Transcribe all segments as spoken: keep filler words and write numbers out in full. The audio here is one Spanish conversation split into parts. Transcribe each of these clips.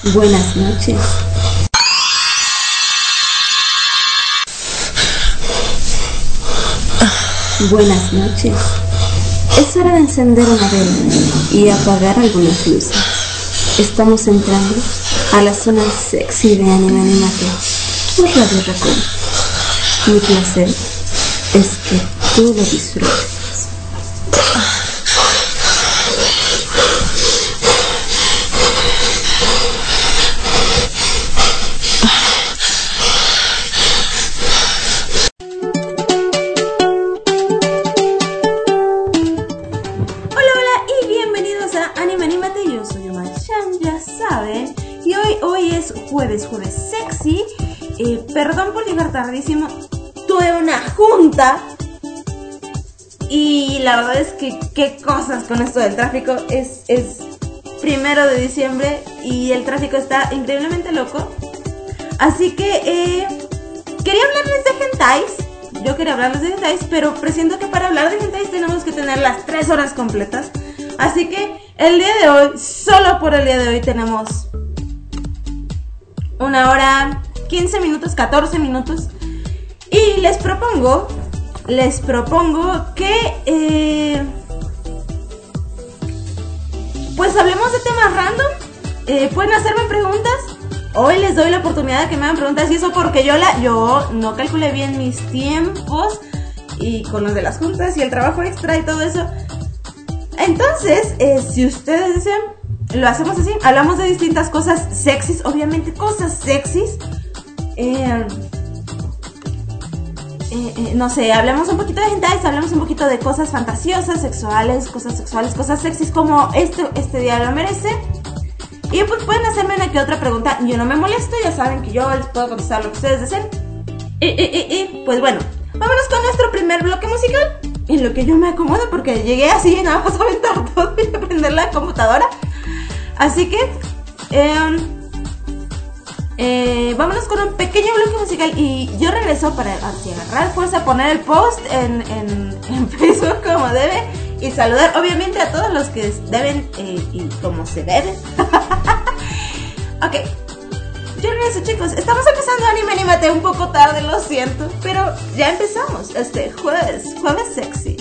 Buenas noches. Buenas noches. Es hora de encender una vela y apagar algunas luces. Estamos entrando a la zona sexy de Anime Animate por Radio Raccoon. Mi placer es que tú lo disfrutes. Jueves, jueves sexy. Eh, perdón por llegar tardísimo. Tuve una junta. Y la verdad es que qué cosas con esto del tráfico. Es, es primero de diciembre y el tráfico está increíblemente loco. Así que eh, quería hablarles de hentais. Yo quería hablarles de hentais, pero presiento que para hablar de hentais tenemos que tener las tres horas completas. Así que el día de hoy, solo por el día de hoy, tenemos una hora, quince minutos, catorce minutos. Y les propongo, les propongo que, eh, pues hablemos de temas random. Eh, pueden hacerme preguntas. Hoy les doy la oportunidad de que me hagan preguntas. Y eso porque yo, la, yo no calculé bien mis tiempos. Y con los de las juntas y el trabajo extra y todo eso. Entonces, eh, si ustedes desean, lo hacemos así, hablamos de distintas cosas sexys, obviamente cosas sexys. Eh, eh, eh, no sé, hablamos un poquito de hentais, hablamos un poquito de cosas fantasiosas, sexuales, cosas sexuales, cosas sexys como este, este día lo merece. Y pues pueden hacerme una que otra pregunta, yo no me molesto, ya saben que yo les puedo contestar lo que ustedes deseen. Y, y, y, y pues bueno, vámonos con nuestro primer bloque musical. En lo que yo me acomodo porque llegué así y nada más a aventar todo y a prender la computadora. Así que, eh, eh, vámonos con un pequeño bloque musical y yo regreso para así, agarrar fuerza, poner el post en, en, en Facebook como debe y saludar obviamente a todos los que deben eh, y como se debe. Ok, yo regreso, chicos. Estamos empezando Anime Animate un poco tarde, lo siento, pero ya empezamos este jueves, jueves sexy.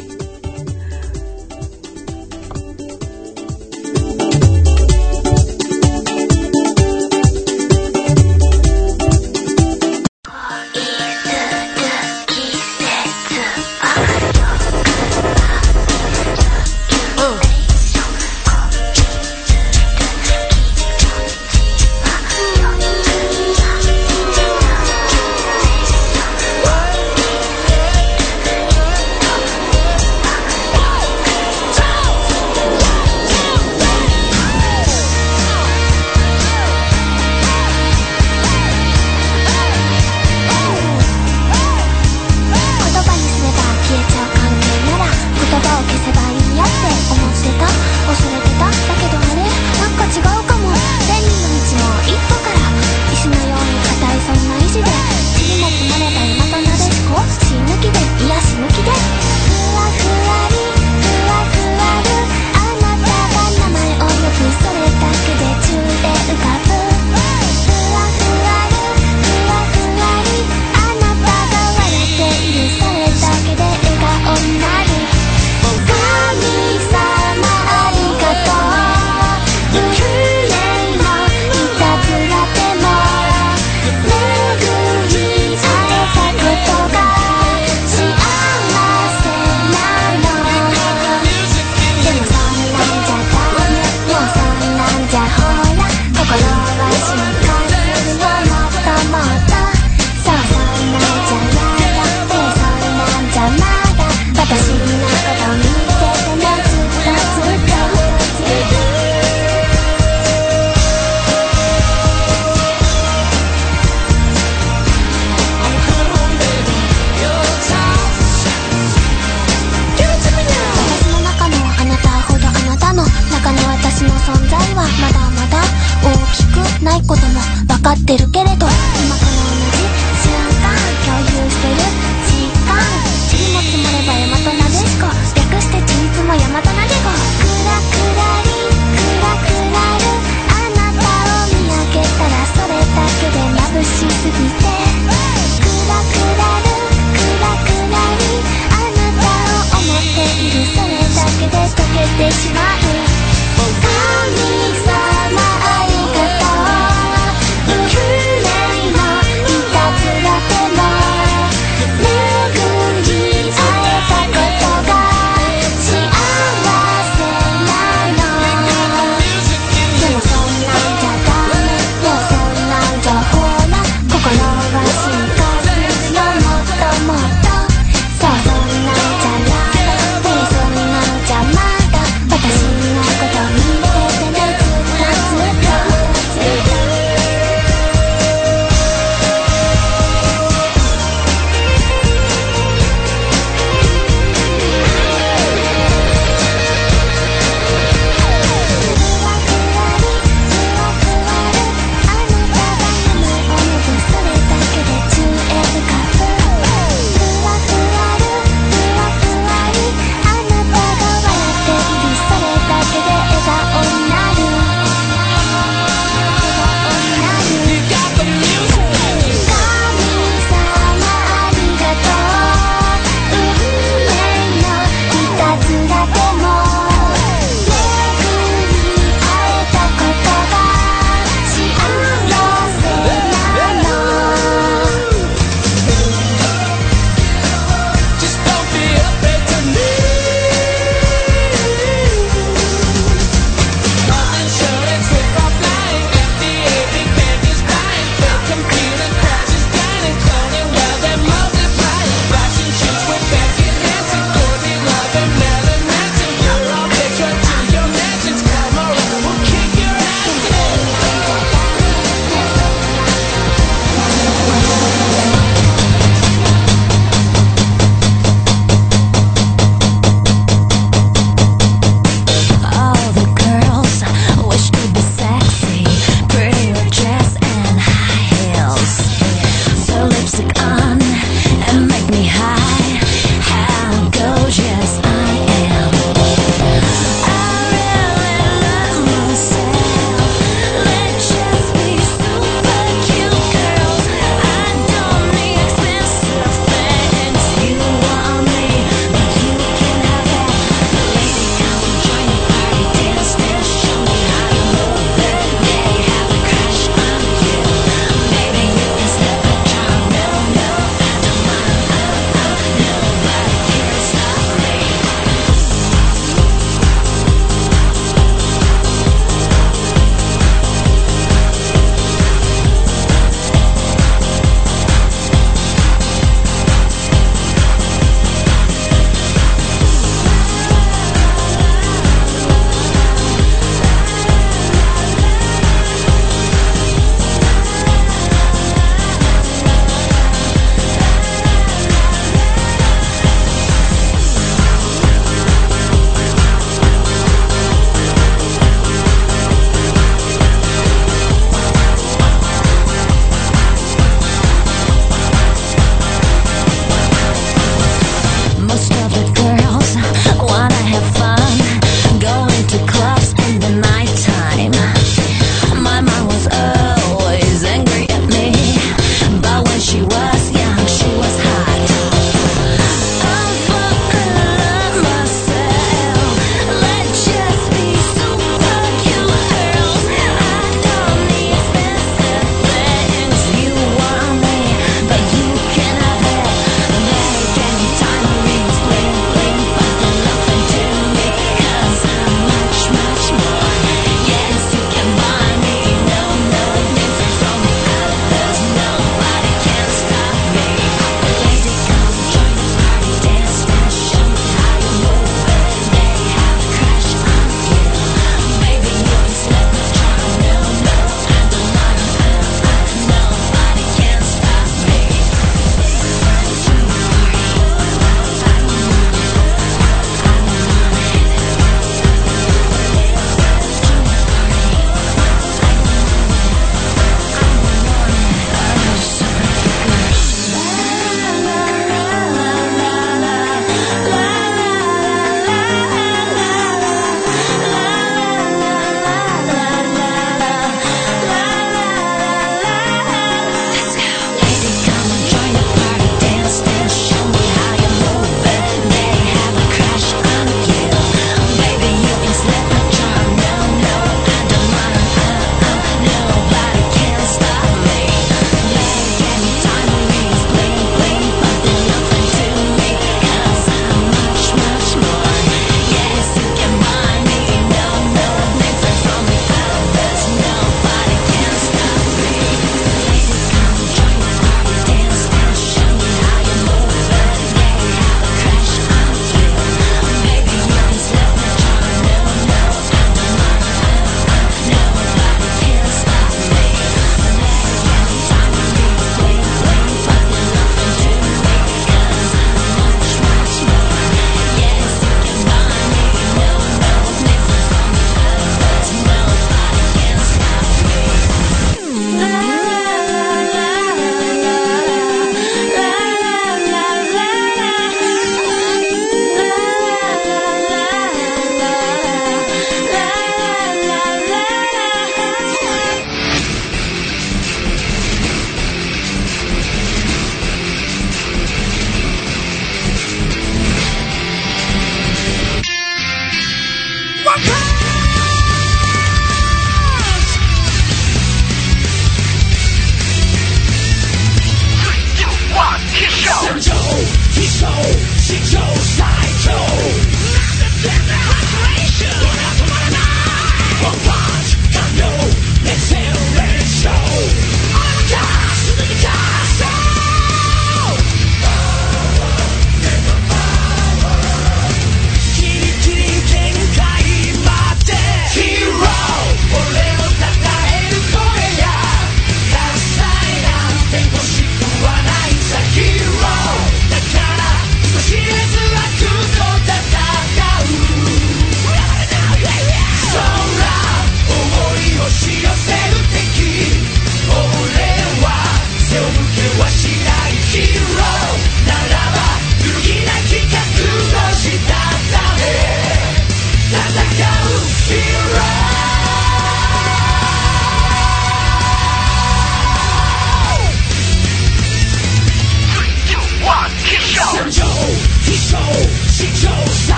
てしまう神様ありがとう運命のいたずらでも巡り会えたことが幸せなのでもそんなんじゃダメでもそんなんじゃほら心は進化するのもっともっとそうそんなんじゃなくてそんなんじゃまだ私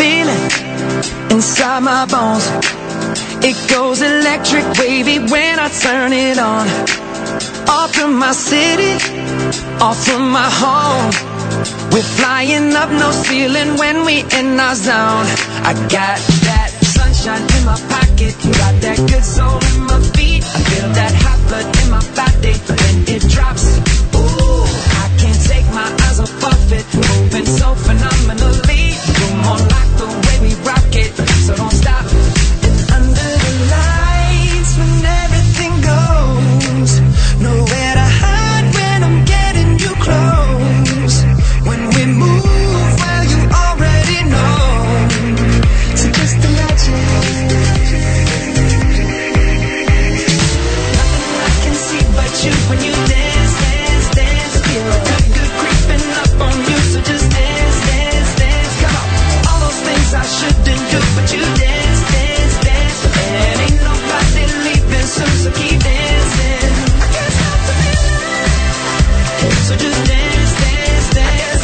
feeling inside my bones. It goes electric wavy when I turn it on. Off from my city, off from my home. We're flying up, no ceiling when we in our zone. I got that sunshine in my pocket, got that good soul in my feet. I feel that hot blood in my body when it drops. Ooh, I can't take my eyes off of it, moving so phenomenally. You're more like the way we rock it, so don't stop. And under the lights when everything goes, nowhere to hide when I'm getting you close. When we move, well you already know. So just imagine. Nothing I can see but you when you dance, dance, dance. Feel good, good creeping up on you. So just dance, dance, dance. Come on. All those things I shouldn't do, but you dance, dance, dance. And ain't nobody leaving soon, so keep dancing. I can't stop the feeling. So just dance, dance, dance.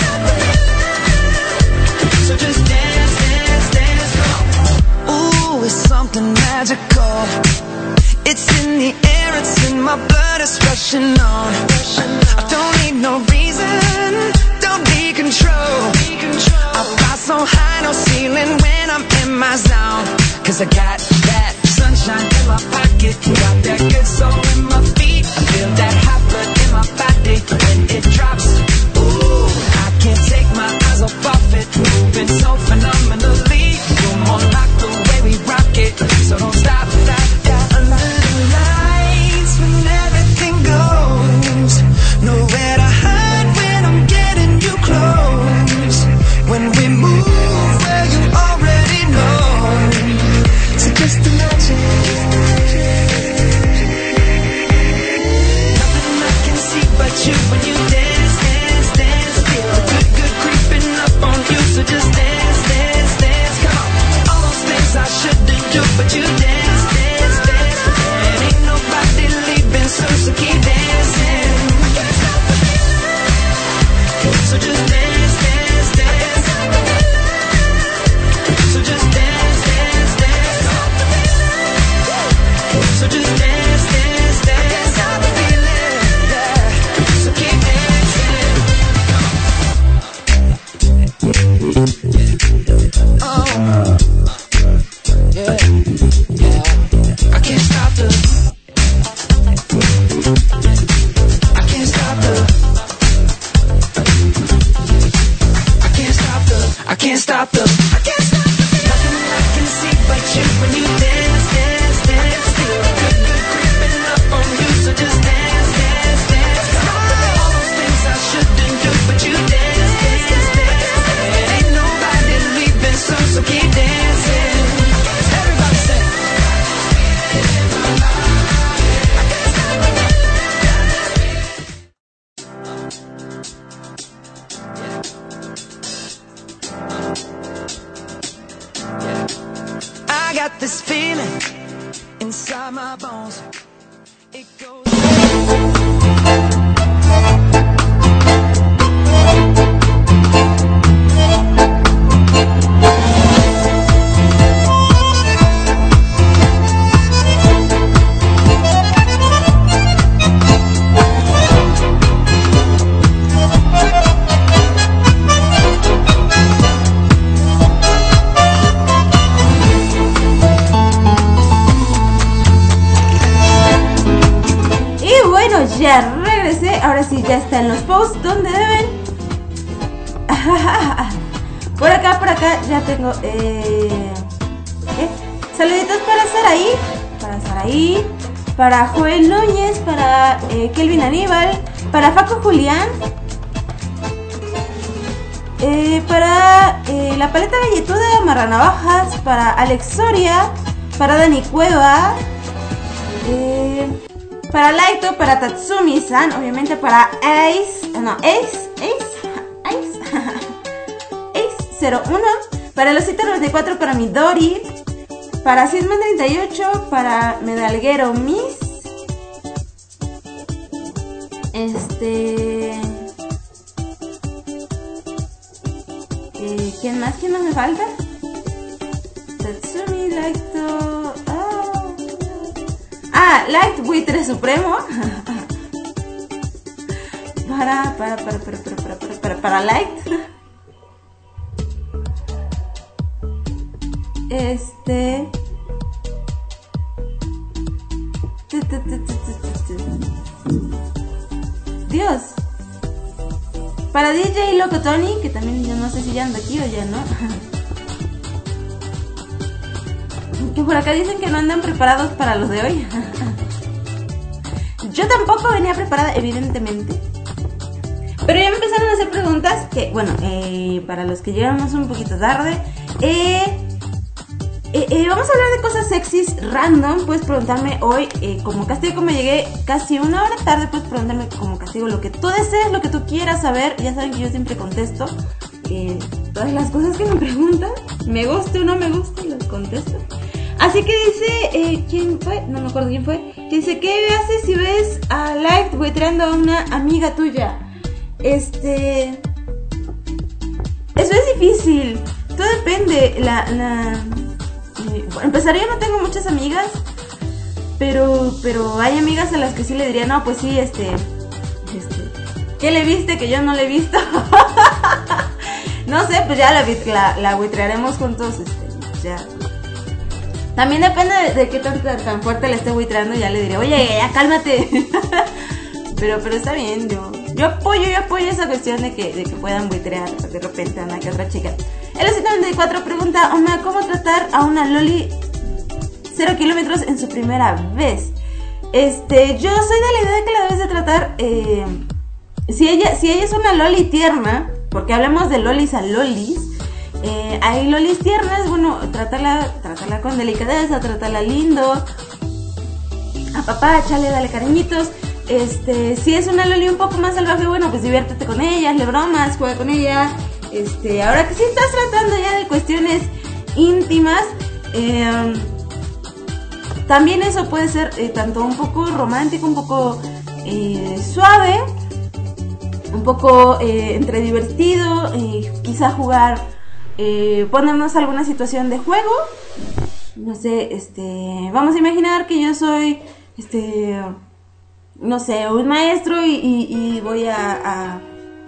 So just dance, dance, dance. Come on. Ooh, it's something magical. It's in the air, it's in my blood, it's rushing on. I don't need no reason, don't need control. I fly so high, no ceiling when I'm in my zone. Cause I got that sunshine in my pocket, got that good soul in my feet. I feel that hot blood in my body when it drops. Ooh, I can't take my eyes off of it, moving so phenomenally. You're more like the way we rock it, so don't stop, stop, stop. Under the lights when everything goes, nowhere to hide when I'm getting you close. When we move, well you already know. So just imagine. Nothing I can see but you when you dance, dance, dance. Feel good, good creeping up on you. So just dance, dance, dance. Come on. All those things I shouldn't do, but you dance, dance, dance. And ain't nobody leaving soon, so keep dancing. I can't stop the feeling. So just dance, dance, dance. So just dance, dance, dance. So just dance, dance, dance. I can't stop the feeling. Yeah. So keep dancing. Oh. Yeah. Yeah. I can't stop the. I can't stop the. I can't stop the. I can't stop the. I can't stop the. Nothing I can see but you when you dance, dance, dance. Feel good, good creeping up on you. So just dance, dance, dance. Come on. All those things I shouldn't do, but you dance, dance, dance. And ain't nobody leaving soon, so keep dancing. Everybody say. I got this feeling inside my bones. It goes. Ya regresé, ahora sí ya está en los posts donde deben. Por acá, por acá ya tengo eh, ¿eh? Saluditos para Saraí, para Saraí, para Joel Núñez, para eh, Kelvin Aníbal, para Faco Julián, eh, para eh, la paleta galletuda, Marranavajas, para Alex Soria, para Dani Cueva, eh, para Laito, para Tatsumi-san, obviamente para Ace, no, Ace, Ace, Ace, Ace cero uno, para Losita noventa y cuatro, para Midori, para Sisman treinta y ocho, para Medalguero Miss, este, eh, ¿quién más? ¿Quién más me falta? Light Buitre Supremo. para, para, para, para, para, para, para, para, para Light. Este. Dios. Para D J Loco Tony, que también yo no sé si ya anda aquí o ya no. Que por acá dicen que no andan preparados para los de hoy. Yo tampoco venía preparada, evidentemente. Pero ya me empezaron a hacer preguntas que, bueno, eh, para los que llegamos un poquito tarde, eh, eh, eh, vamos a hablar de cosas sexys random. Puedes preguntarme hoy, eh, como castigo, como llegué casi una hora tarde, puedes preguntarme como castigo lo que tú desees, lo que tú quieras saber. Ya saben que yo siempre contesto eh, todas las cosas que me preguntan, me guste o no me guste, las contesto. Así que dice, eh, ¿quién fue? No me acuerdo quién fue. Que dice, ¿qué haces si ves a Light buitreando a una amiga tuya? Este... Eso es difícil. Todo depende. La... la eh, bueno, empezar, yo no tengo muchas amigas. Pero... Pero hay amigas a las que sí le diría, no, pues sí, este... este ¿qué le viste que yo no le he visto? No sé, pues ya la, la, la buitrearemos juntos, este, ya... También depende de, de qué tan, tan fuerte le esté buitreando, ya le diré, oye, ya cálmate. pero, pero está bien, yo, yo apoyo, yo apoyo esa cuestión de que, de que puedan buitrear de repente a una que otra chica. El noventa y cuatro pregunta, Oma, ¿cómo tratar a una loli cero kilómetros en su primera vez? Este, yo soy de la idea de que la debes de tratar, eh, si ella, si ella es una loli tierna, porque hablamos de lolis a lolis. Eh, hay lolis tiernas, bueno, trátala, trátala con delicadeza, trátala lindo, apapáchale, dale cariñitos. Este, si es una loli un poco más salvaje, bueno, pues diviértete con ella, hazle bromas, juega con ella. Este, ahora que sí estás tratando ya de cuestiones íntimas, eh, también eso puede ser eh, tanto un poco romántico, un poco eh, suave, un poco eh, entre divertido, eh, quizá jugar. Eh, ponernos alguna situación de juego, no sé, este, vamos a imaginar que yo soy, este, no sé, un maestro y, y, y voy a, a,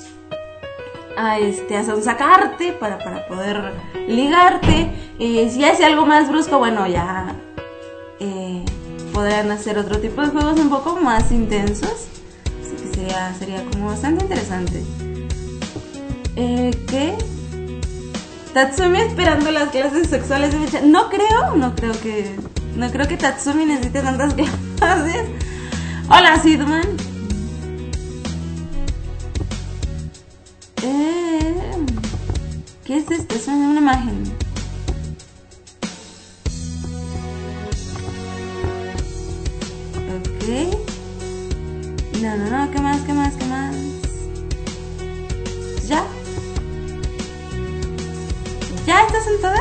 a, este, a sonsacarte para, para poder ligarte. Eh, si hace algo más brusco, bueno, ya eh, podrán hacer otro tipo de juegos un poco más intensos, así que sería, sería como bastante interesante. Eh, ¿qué? Tatsumi esperando las clases sexuales de Mecha. No creo, no creo que No creo que Tatsumi necesite tantas clases. Hola, Sidman. Eh, ¿Qué es esto? Es una imagen. Ok. No, no, no, ¿qué más? ¿Qué más? ¿Qué más? ¿Ya? ¿Ya estas son todas?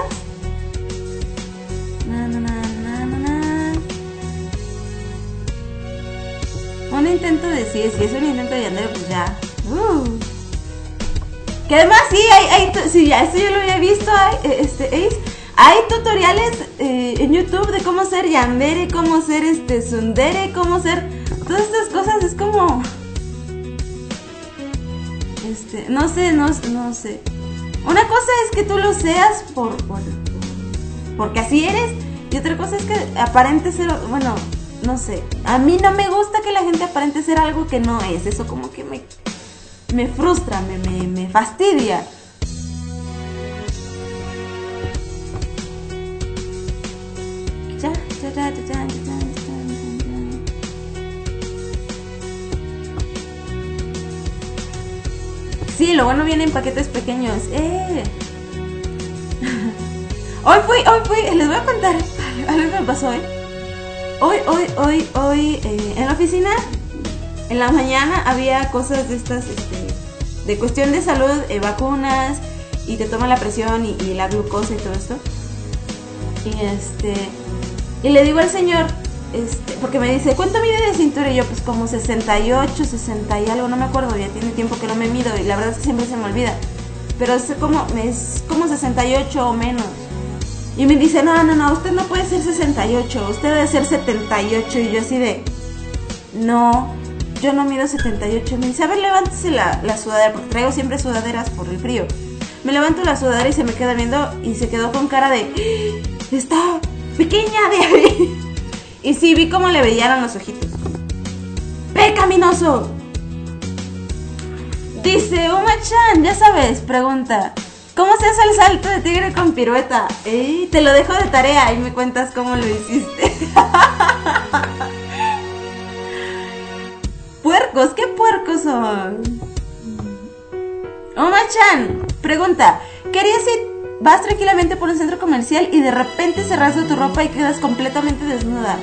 No, no, no, no, no, no. Un intento de sí, si es un intento de Yandere, pues ya. Uh. Que además sí, hay, hay, sí, ya, eso yo lo había visto, hay, este, Ace, hay tutoriales eh, en YouTube de cómo ser Yandere, cómo ser este Tsundere, cómo ser todas estas cosas. Es como, este, no sé, no, no sé. Una cosa es que tú lo seas por, por, porque así eres, y otra cosa es que aparente ser, bueno, no sé. A mí no me gusta que la gente aparente ser algo que no es. Eso como que me, me frustra, me, me, me fastidia. Ya, ya, ya, ya, ya, ya, ya. Sí, lo bueno viene en paquetes pequeños. ¡Eh! Hoy fui, hoy fui, les voy a contar algo que me pasó hoy. Hoy, hoy, hoy, hoy, eh, en la oficina, en la mañana había cosas de estas, este, de cuestión de salud, eh, vacunas, y te toman la presión y, y la glucosa y todo esto. Y este, y le digo al señor, este, porque me dice, ¿cuánto mide de cintura? Y yo, pues como sesenta y ocho, sesenta y algo, no me acuerdo, ya tiene tiempo que no me mido y la verdad es que siempre se me olvida. Pero es como, es como sesenta y ocho o menos. Y me dice, no, no, no, usted no puede ser sesenta y ocho, usted debe ser setenta y ocho. Y yo así de, no, yo no mido setenta y ocho. Me dice, a ver, levántese la, la sudadera, porque traigo siempre sudaderas por el frío. Me levanto la sudadera y se me queda viendo y se quedó con cara de, ¡ah! Está pequeña de ahí. Y sí, vi cómo le brillaron los ojitos. ¡Pecaminoso! Dice, Uma-chan, ya sabes, pregunta, ¿cómo se hace el salto de tigre con pirueta? Ey, te lo dejo de tarea y me cuentas cómo lo hiciste. Puercos, ¿qué puercos son? Uma-chan, pregunta, ¿qué harías si vas tranquilamente por un centro comercial y de repente se rasga tu ropa y quedas completamente desnuda?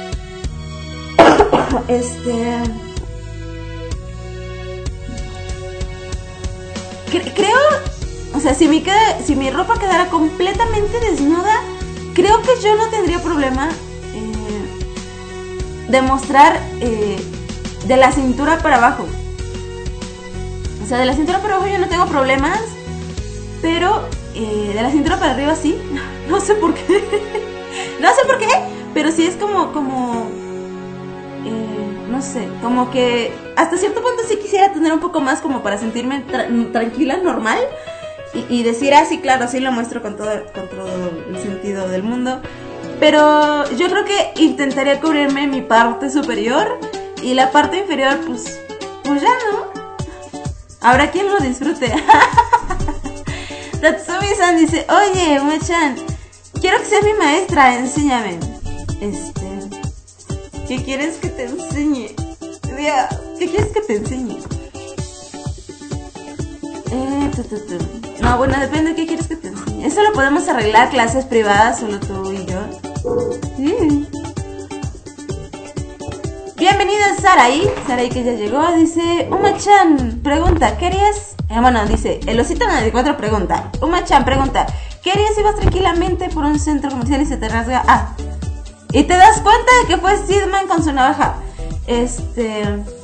Este... Creo, o sea, si mi, queda, si mi ropa quedara completamente desnuda, creo que yo no tendría problema eh, de mostrar eh, de la cintura para abajo. O sea, de la cintura para abajo yo no tengo problemas, pero eh, de la cintura para arriba sí. No sé por qué. No sé por qué, pero sí es como, como, eh, no sé, como que hasta cierto punto sí quisiera tener un poco más como para sentirme tra- tranquila, normal. Y, y decir, ah, sí, claro, sí lo muestro con todo, con todo el sentido del mundo. Pero yo creo que intentaría cubrirme mi parte superior y la parte inferior, pues, pues ya no. Habrá quien lo disfrute. Tatsumi-san dice, oye, Uma-chan, quiero que seas mi maestra, enséñame. Este, ¿qué quieres que te enseñe? ¿Qué quieres que te enseñe? Eh, tu, tu, tu. No, bueno, depende de qué quieres que te enseñe. Eso lo podemos arreglar, clases privadas, solo tú y yo. Sí. Bienvenida Saraí, Saraí que ya llegó, dice, Uma-chan, pregunta, ¿qué harías? Eh, bueno, dice, el osito noventa y cuatro pregunta, Uma-chan pregunta, ¿qué harías si vas tranquilamente por un centro comercial y se te rasga? Ah, y te das cuenta de que fue Sidman con su navaja. Este...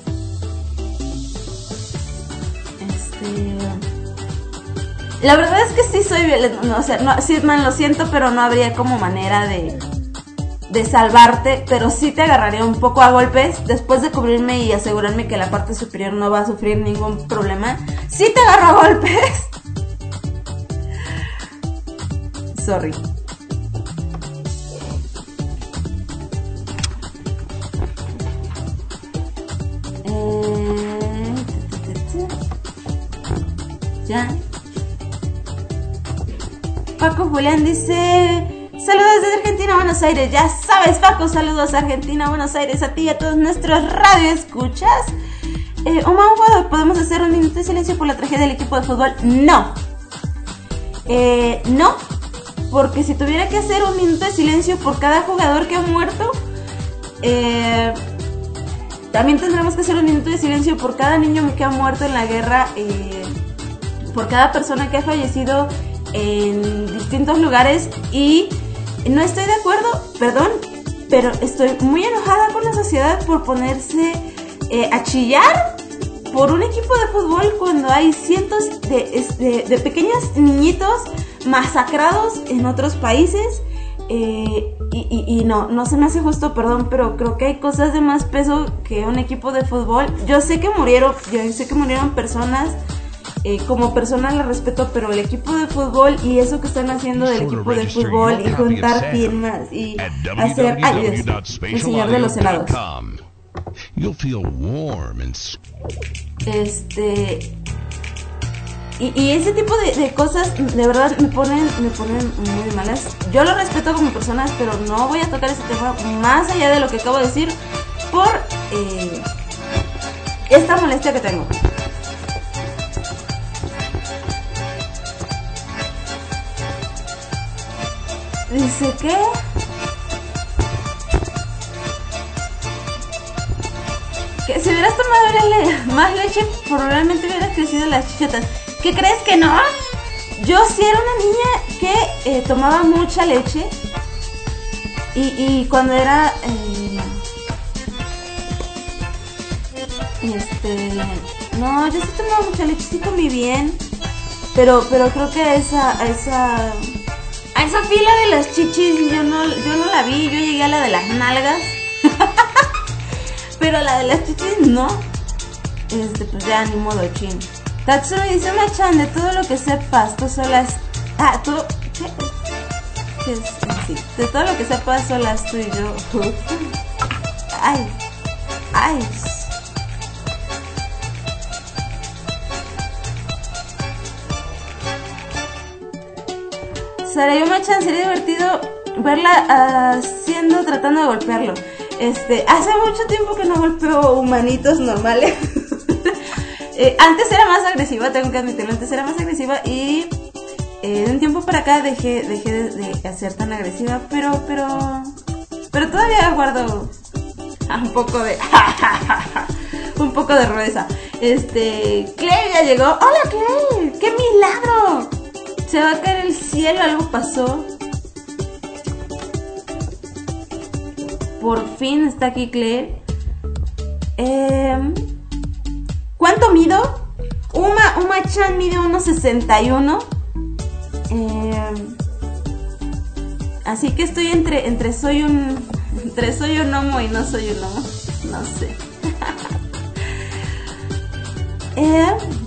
Este... La verdad es que sí soy violento, no, o sea, no, Sidman, lo siento, pero no habría como manera de... de salvarte, pero sí te agarraría un poco a golpes después de cubrirme y asegurarme que la parte superior no va a sufrir ningún problema. Sí te agarro a golpes. Sorry. Eh... Ya. Paco Julián dice... Saludos desde Argentina, Buenos Aires. Ya sabes, Paco, saludos a Argentina, Buenos Aires, a ti y a todos nuestros radioescuchas. Eh, Oma, ¿podemos hacer un minuto de silencio por la tragedia del equipo de fútbol? No. Eh, no, porque si tuviera que hacer un minuto de silencio por cada jugador que ha muerto, eh, también tendremos que hacer un minuto de silencio por cada niño que ha muerto en la guerra, eh, por cada persona que ha fallecido en distintos lugares. Y no estoy de acuerdo, perdón, pero estoy muy enojada con la sociedad por ponerse eh, a chillar por un equipo de fútbol cuando hay cientos de, de, de pequeños niñitos masacrados en otros países. Eh, y, y, y no, no se me hace justo, perdón, pero creo que hay cosas de más peso que un equipo de fútbol. Yo sé que murieron, yo sé que murieron personas. Eh, como persona la respeto, pero el equipo de fútbol y eso que están haciendo del equipo de fútbol y juntar firmas y hacer, ay Dios, el señor de los helados, este y, y ese tipo de, de cosas de verdad me ponen me ponen muy malas. Yo lo respeto como personas, pero no voy a tocar ese tema más allá de lo que acabo de decir por eh, esta molestia que tengo. Dice que que si hubieras tomado le más leche probablemente hubieras crecido las chichotas. ¿Qué crees que no? Yo sí era una niña que eh, tomaba mucha leche y, y cuando era eh, este no, yo sí tomaba mucha leche, sí comí bien, pero pero creo que esa esa A esa fila de las chichis yo no, yo no la vi, yo llegué a la de las nalgas. Pero la de las chichis no. Este, pues ya ni modo, chin. Tatsumi dice, Machan, de todo lo que sepas, tú solas... Ah, tú... ¿Qué? ¿Qué es? Sí. De todo lo que sepas, solas tú y yo. Ay. Ay. Sarayuma-chan, sería divertido verla haciendo, tratando de golpearlo. Este, hace mucho tiempo que no golpeo humanitos normales. eh, antes era más agresiva, tengo que admitirlo, antes era más agresiva y eh, de un tiempo para acá dejé, dejé de, de hacer tan agresiva, pero, pero, pero todavía guardo un poco de, un poco de rudeza. Este, Claire ya llegó. ¡Hola, Claire! ¡Qué milagro! Se va a caer el cielo, algo pasó. Por fin está aquí Claire. Eh, ¿Cuánto mido? Uma, Uma-chan mide uno sesenta y uno. Eh, así que estoy entre, entre soy un, entre soy un homo y no soy un homo. No sé. eh,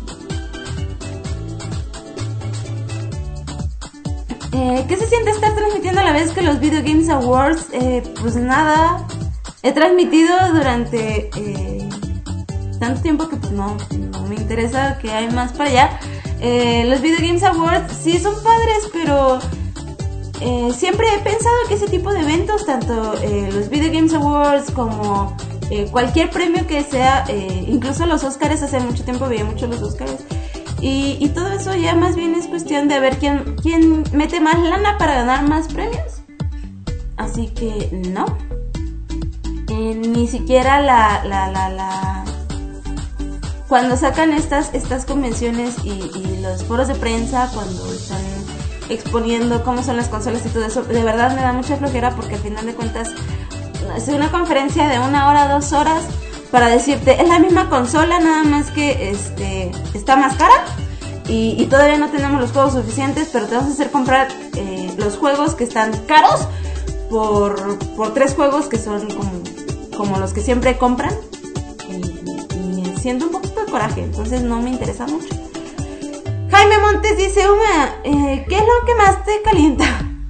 Eh, ¿Qué se siente estar transmitiendo a la vez que los Video Games Awards? Eh, pues nada, he transmitido durante eh, tanto tiempo que pues no, no me interesa que hay más para allá. Eh, los Video Games Awards sí son padres, pero eh, siempre he pensado que ese tipo de eventos, tanto eh, los Video Games Awards como eh, cualquier premio que sea, eh, incluso los Oscars, hace mucho tiempo veía mucho los Oscars. Y, y todo eso ya más bien es cuestión de ver quién, quién mete más lana para ganar más premios. Así que no. Eh, ni siquiera la, la, la, la... Cuando sacan estas, estas convenciones y, y los foros de prensa, cuando están exponiendo cómo son las consolas y todo eso, de verdad me da mucha flojera porque al final de cuentas es una conferencia de una hora, dos horas para decirte, es la misma consola, nada más que este está más cara y, y todavía no tenemos los juegos suficientes, pero te vamos a hacer comprar eh, los juegos que están caros por, por tres juegos que son como, como los que siempre compran y, y siento un poquito de coraje, entonces no me interesa mucho. Jaime Montes dice, Uma, eh, ¿qué es lo que más te calienta?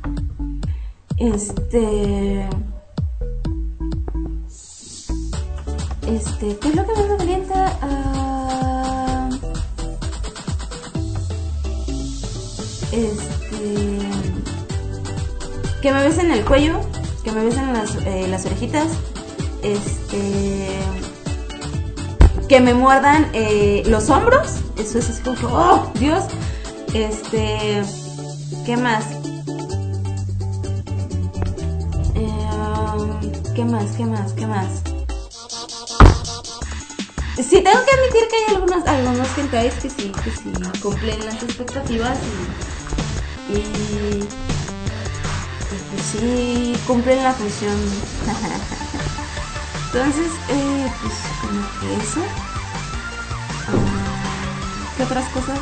Este... Este, ¿qué es lo que más me calienta? Uh, este... Que me besen el cuello, que me besen las, eh, las orejitas, este... que me muerdan eh, los hombros, eso es así como que, ¡oh, Dios! Este... ¿Qué más? Eh, ¿Qué más? ¿Qué más? ¿Qué más? Sí, tengo que admitir que hay algunos, algunos hentais que sí, que sí cumplen las expectativas y, y, y pues sí cumplen la función. Entonces, eh, pues como que eso. Uh, ¿Qué otras cosas?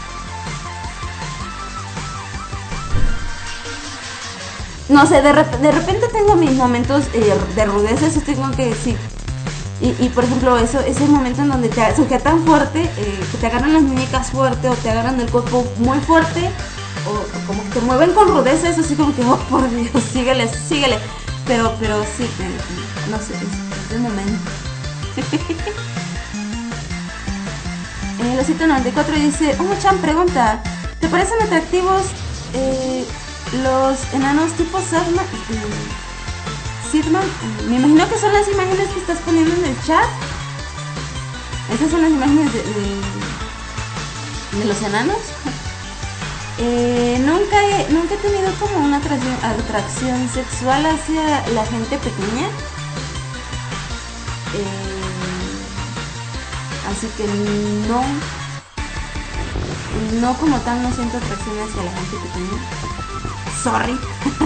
No sé, de, rep de repente tengo mis momentos eh, de rudeza, eso tengo que decir. Y, y por ejemplo, eso, ese momento en donde te sujetan fuerte, eh, que te agarran las muñecas fuerte o te agarran el cuerpo muy fuerte o, o como que te mueven con rudeza, eso sí como que, oh por Dios, síguele, síguele. Pero, pero sí, eh, no sé, es, es el momento. eh, Losito noventa y cuatro dice, Uma-chan pregunta, ¿te parecen atractivos eh, los enanos tipo Sigma? Eh, Sigma, me imagino que son las imágenes que estás poniendo en el chat. Esas son las imágenes de, de, de los enanos. Eh, nunca, he, nunca he tenido como una atracción, atracción sexual hacia la gente pequeña. Eh, así que no, no como tal no siento atracción hacia la gente pequeña. Sorry.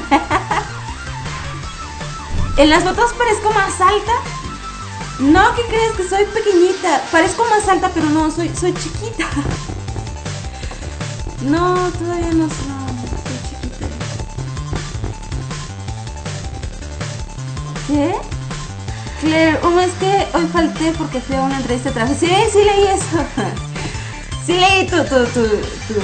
¿En las fotos parezco más alta? No, ¿qué crees? Que soy pequeñita. Parezco más alta, pero no, soy, soy chiquita. No, todavía no, no soy chiquita. ¿Qué? Claire, oh, es que hoy falté porque fui a una entrevista de trabajo. Sí, sí leí eso. Sí leí tu, tu, tu, tu,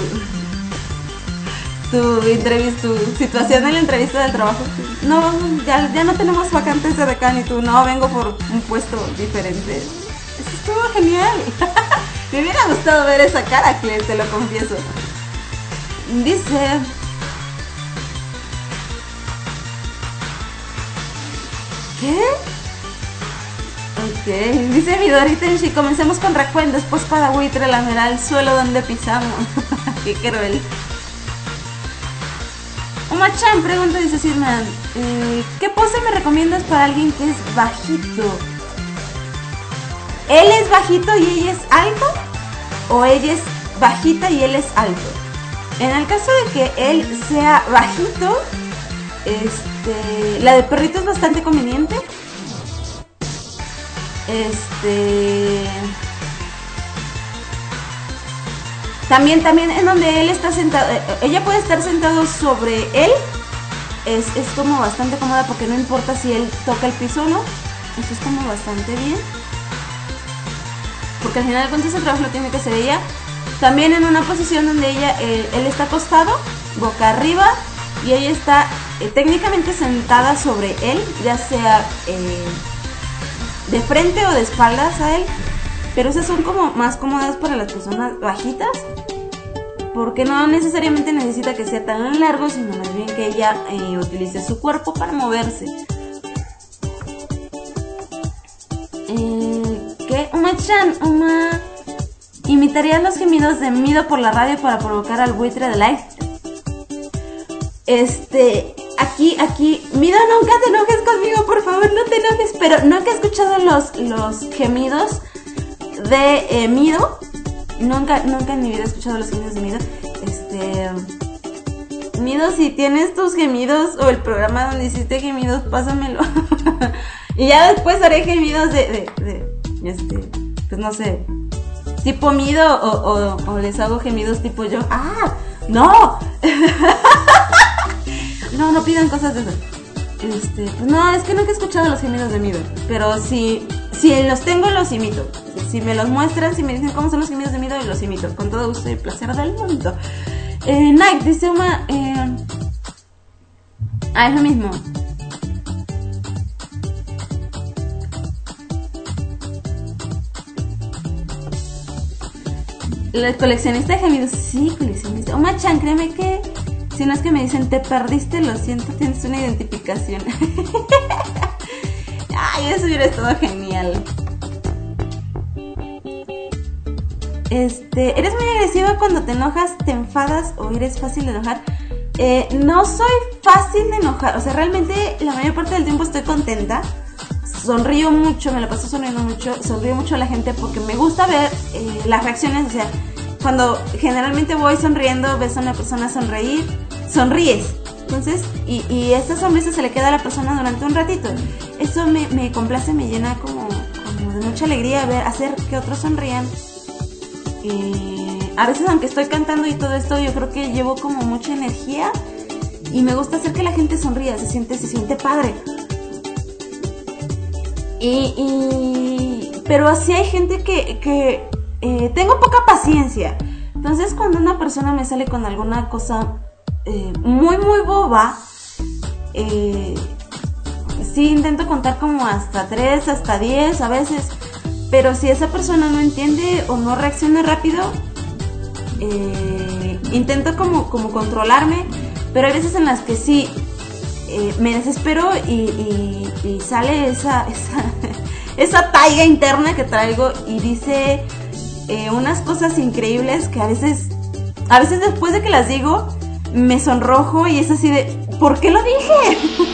tu entrevista, tu situación en la entrevista del trabajo. No, ya, ya no tenemos vacantes de decán y tú, no, vengo por un puesto diferente. Eso estuvo genial. Me hubiera gustado ver esa cara, Claire, te lo confieso. Dice... ¿Qué? Ok, dice Midori Tenshi, comencemos con Rakuen, después para buitre lamerá el suelo donde pisamos. Qué cruel. Uma-chan pregunta, dice Sirman, eh, ¿qué pose me recomiendas para alguien que es bajito? ¿Él es bajito y ella es alto? ¿O ella es bajita y él es alto? En el caso de que él sea bajito, este, la de perrito es bastante conveniente. Este... También, también en donde él está sentado, ella puede estar sentado sobre él. Es, es como bastante cómoda porque no importa si él toca el piso o no. Eso es como bastante bien. Porque al final de cuentas el trabajo lo tiene que hacer ella. También en una posición donde ella, él, él está acostado, boca arriba, y ella está eh, técnicamente sentada sobre él, ya sea eh, de frente o de espaldas a él. Pero esas son como más cómodas para las personas bajitas, porque no necesariamente necesita que sea tan largo, sino más bien que ella eh, utilice su cuerpo para moverse. Eh, ¿Qué? Uma-chan, Uma... ¿imitarías los gemidos de Mido por la radio para provocar al buitre de Light? Este... Aquí, aquí... Mido, nunca te enojes conmigo, por favor, no te enojes. Pero nunca he escuchado los, los gemidos de eh, Mido. Nunca, nunca en mi vida he escuchado los gemidos de Mido. Este... Mido, si tienes tus gemidos o el programa donde hiciste gemidos, pásamelo. Y ya después haré gemidos de... de, de este... Pues no sé... tipo Mido o, o, o les hago gemidos tipo yo. ¡Ah! ¡No! No, no pidan cosas de eso. Este, pues no, es que nunca he escuchado los gemidos de Mido. Pero si, si los tengo, los imito. Si me los muestran, si me dicen cómo son los gemidos de Mido, los imito. Con todo gusto y placer del mundo. Eh, Nike dice una... Eh... Ah, es lo mismo. El coleccionista de gemidos. Sí, coleccionista. Uma-chan, créeme que... Si no es que me dicen, te perdiste, lo siento, tienes una identificación. Ay, eso hubiera estado genial. Este, ¿eres muy agresiva cuando te enojas, te enfadas o eres fácil de enojar? Eh, no soy fácil de enojar. O sea, realmente la mayor parte del tiempo estoy contenta. Sonrío mucho, me la paso sonriendo mucho. Sonrío mucho a la gente porque me gusta ver eh, las reacciones. O sea, cuando generalmente voy sonriendo, ves a una persona sonreír, sonríes. Entonces, y, y esa sonrisa se le queda a la persona durante un ratito. Eso me, me complace, me llena como, como de mucha alegría ver, hacer que otros sonrían. Eh, a veces, aunque estoy cantando y todo esto, yo creo que llevo como mucha energía y me gusta hacer que la gente sonría, se siente, se siente padre. Y, y pero así hay gente que, que eh, tengo poca paciencia. Entonces, cuando una persona me sale con alguna cosa eh, muy muy boba, eh, sí intento contar como hasta tres, hasta diez a veces. Pero si esa persona no entiende o no reacciona rápido, eh, intento como, como controlarme. Pero hay veces en las que sí eh, me desespero y, y, y sale esa, esa, esa taiga interna que traigo y dice eh, unas cosas increíbles que a veces, a veces después de que las digo, me sonrojo y es así de, ¿por qué lo dije?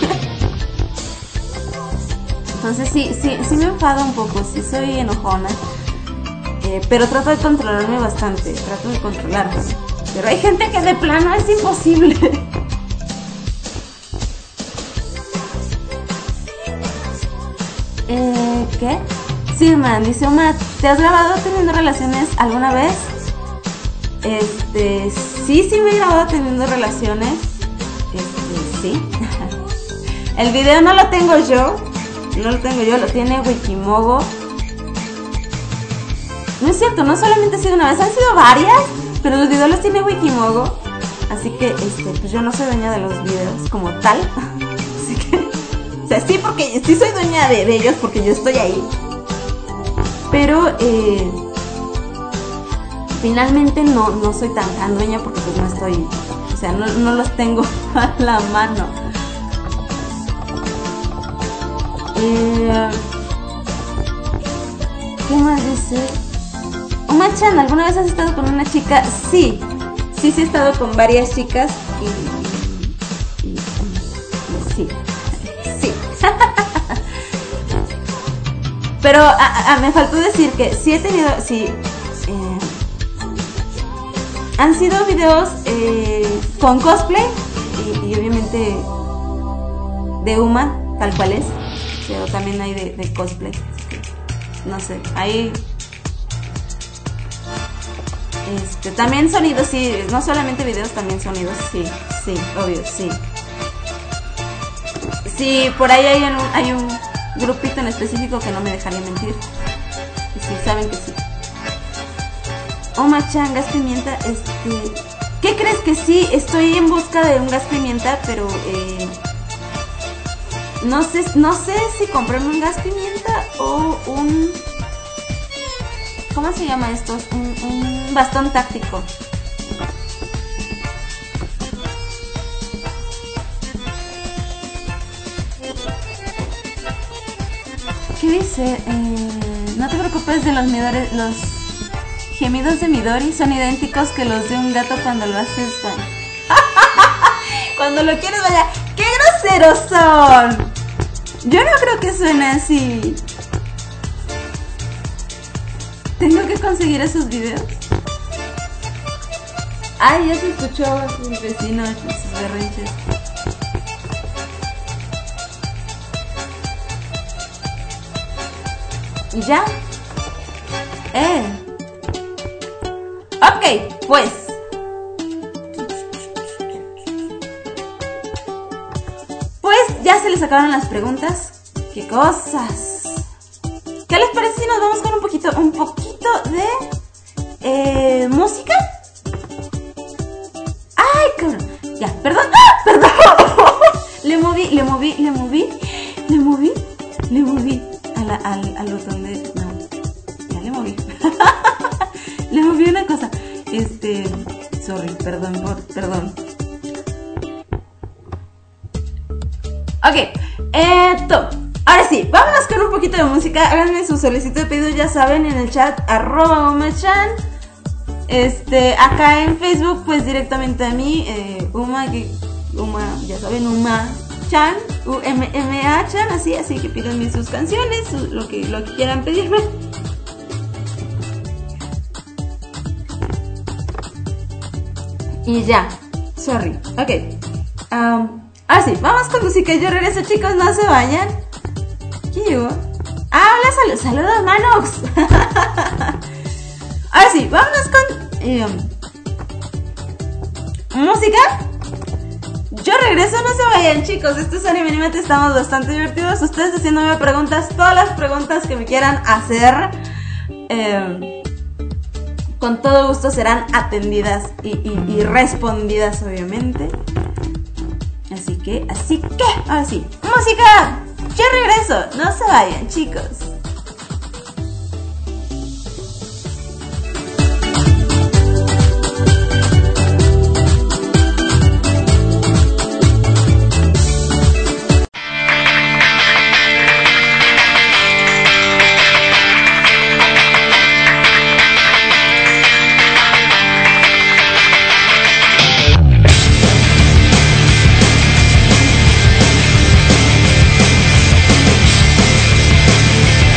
Entonces sí, sí, sí me enfado un poco, sí soy enojona, eh, pero trato de controlarme bastante, trato de controlarme. Pero hay gente que de plano es imposible. eh, ¿Qué? Sirman dice, Uma, ¿te has grabado teniendo relaciones alguna vez? Este, sí, sí me he grabado teniendo relaciones. Este, sí. El video no lo tengo yo. no lo tengo yo, lo tiene Wikimogo. No es cierto, no solamente ha sido una vez, han sido varias, pero los videos los tiene Wikimogo. Así que, este, pues yo no soy dueña de los videos como tal. Así que, o sea, sí, porque sí soy dueña de, de ellos porque yo estoy ahí. Pero, eh, finalmente no, no soy tan, tan dueña porque pues no estoy, o sea, no, no los tengo a la mano. Eh, ¿Qué más dice? Oma-chan, ¿alguna vez has estado con una chica? Sí, sí, sí he estado con varias chicas y, y, y, y sí, sí. Pero a, a, me faltó decir que sí he tenido, sí, eh, han sido videos eh, con cosplay y, y obviamente de Uma, tal cual es, pero también hay de, de cosplay, así que, no sé, ahí... Este, también sonidos, sí, no solamente videos, también sonidos, sí, sí, obvio, sí. Sí, por ahí hay un, hay un grupito en específico que no me dejaría mentir. Y sí, saben que sí. Oma-chan, gas pimienta, este... ¿Qué crees que sí? Estoy en busca de un gas pimienta, pero eh, no sé, no sé si comprarme un gas pimienta o un... ¿Cómo se llama esto? Un, un bastón táctico. ¿Qué dice? Eh, no te preocupes de los midores, los gemidos de Midori son idénticos que los de un gato cuando lo haces bañar. Cuando lo quieres bañar. ¡Qué groseros son! Yo no creo que suene así. Tengo que conseguir esos videos. Ay, ya se escuchó el vecino y sus berrinches. ¿Y ya? Eh. Ok, pues. Pues ya se les acabaron las preguntas. ¡Qué cosas! ¿Qué les parece si nos vamos con un poquito, un poquito de eh, música? ¡Ay, cabrón! Ya, perdón, ¡ah! ¡Perdón! Le moví, le moví, le moví, le moví, le moví a la, al, al botón de... No, ya le moví. Le moví una cosa. Este... Sorry, perdón, por, perdón. Ok, esto... Ahora sí, vámonos con un poquito de música. Háganme su solicito de pedido, ya saben, en el chat arroba Uma-chan. Este, acá en Facebook, pues directamente a mí, eh, Uma, que, Uma, ya saben, Uma-chan, U M M A-chan, así, así que pídanme sus canciones, su, lo, que, lo que quieran pedirme. Y ya, sorry, ok. Um, ahora sí, vamos con música. Yo regreso, chicos, no se vayan. ¿Qué llegó? Ah, hola, salud, saludos, Manox. Ahora sí, vámonos con eh, música. Yo regreso, no se vayan, chicos. Esto es Anime Animate, estamos bastante divertidos. Ustedes haciéndome preguntas, todas las preguntas que me quieran hacer, eh, con todo gusto serán atendidas y, y, y respondidas, obviamente. Así que, así que, ahora sí, música. Yo regreso, no se vayan, chicos. 「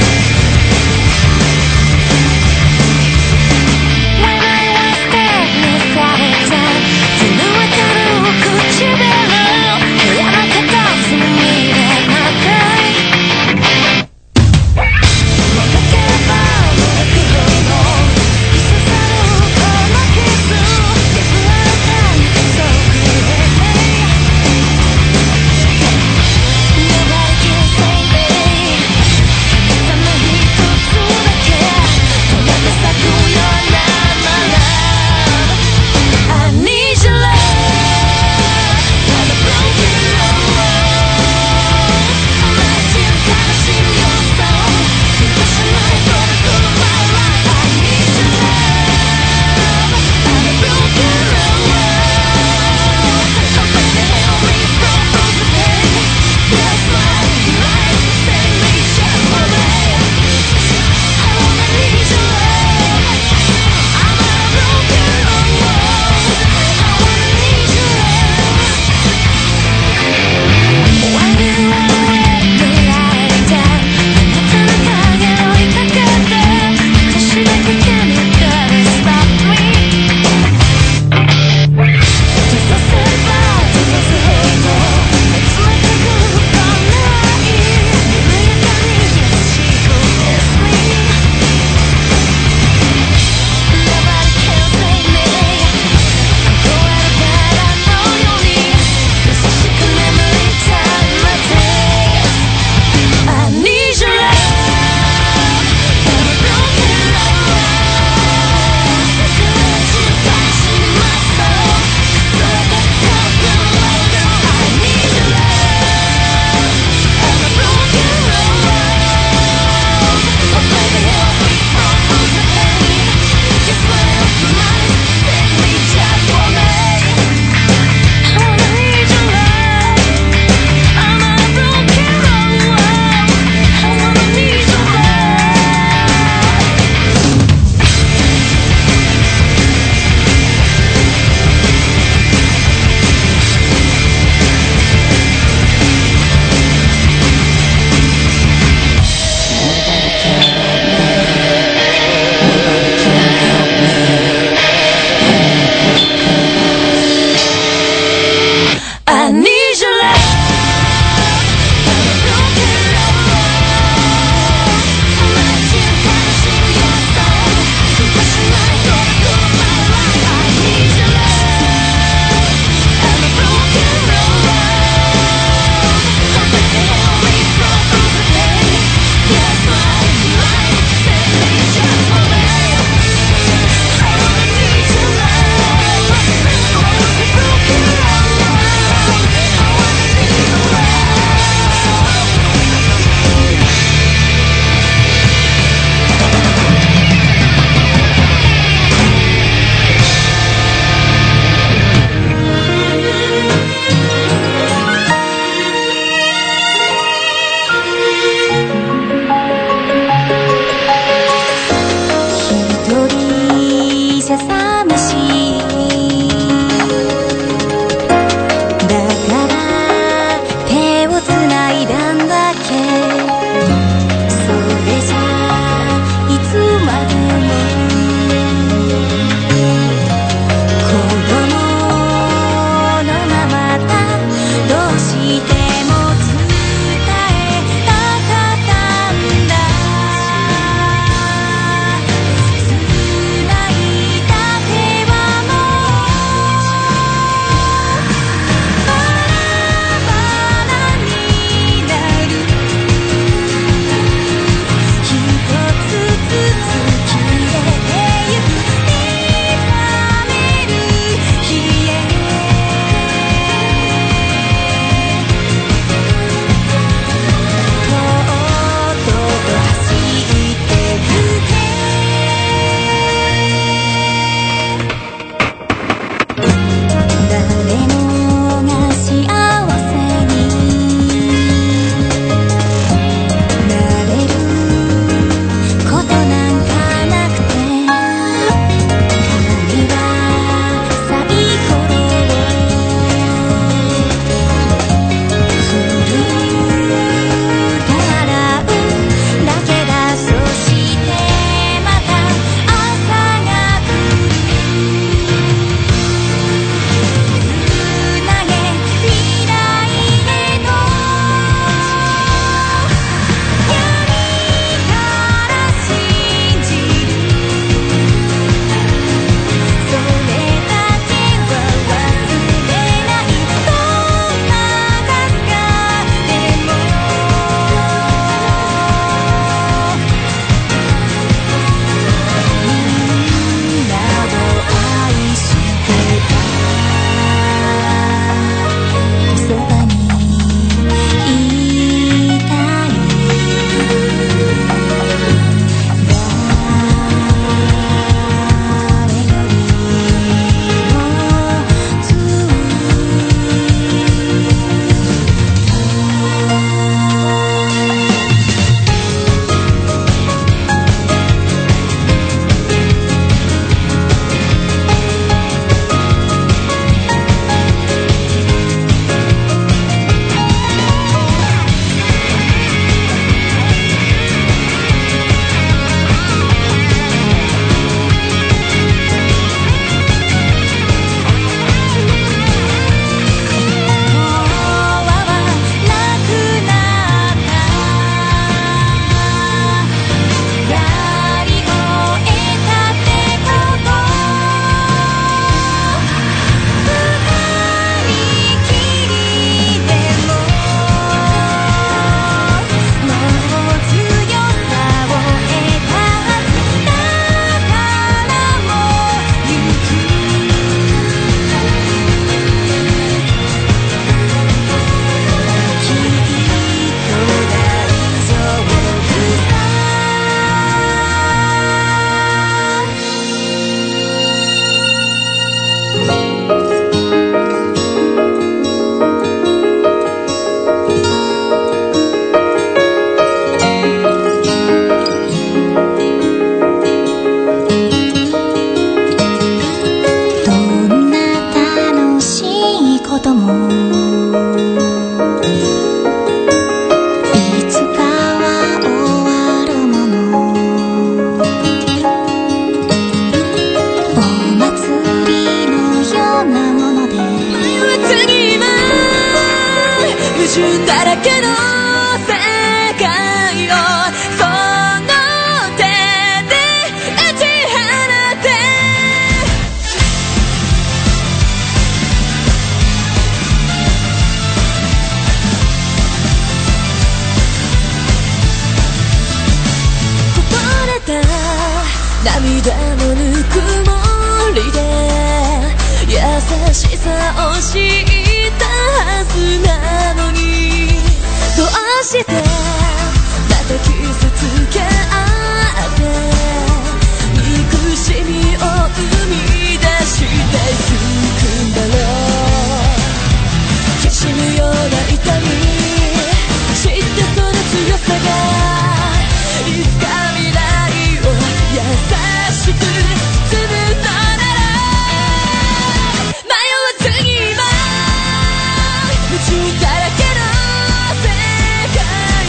涙のぬくもりで優しさを知ったはずなのに、どうしてまた傷つけ合って憎しみを生み出してゆくんだろう。きしむような痛み知ってその強さがいつか未来を優しく包むのなら迷わずに今夢中だらけの世界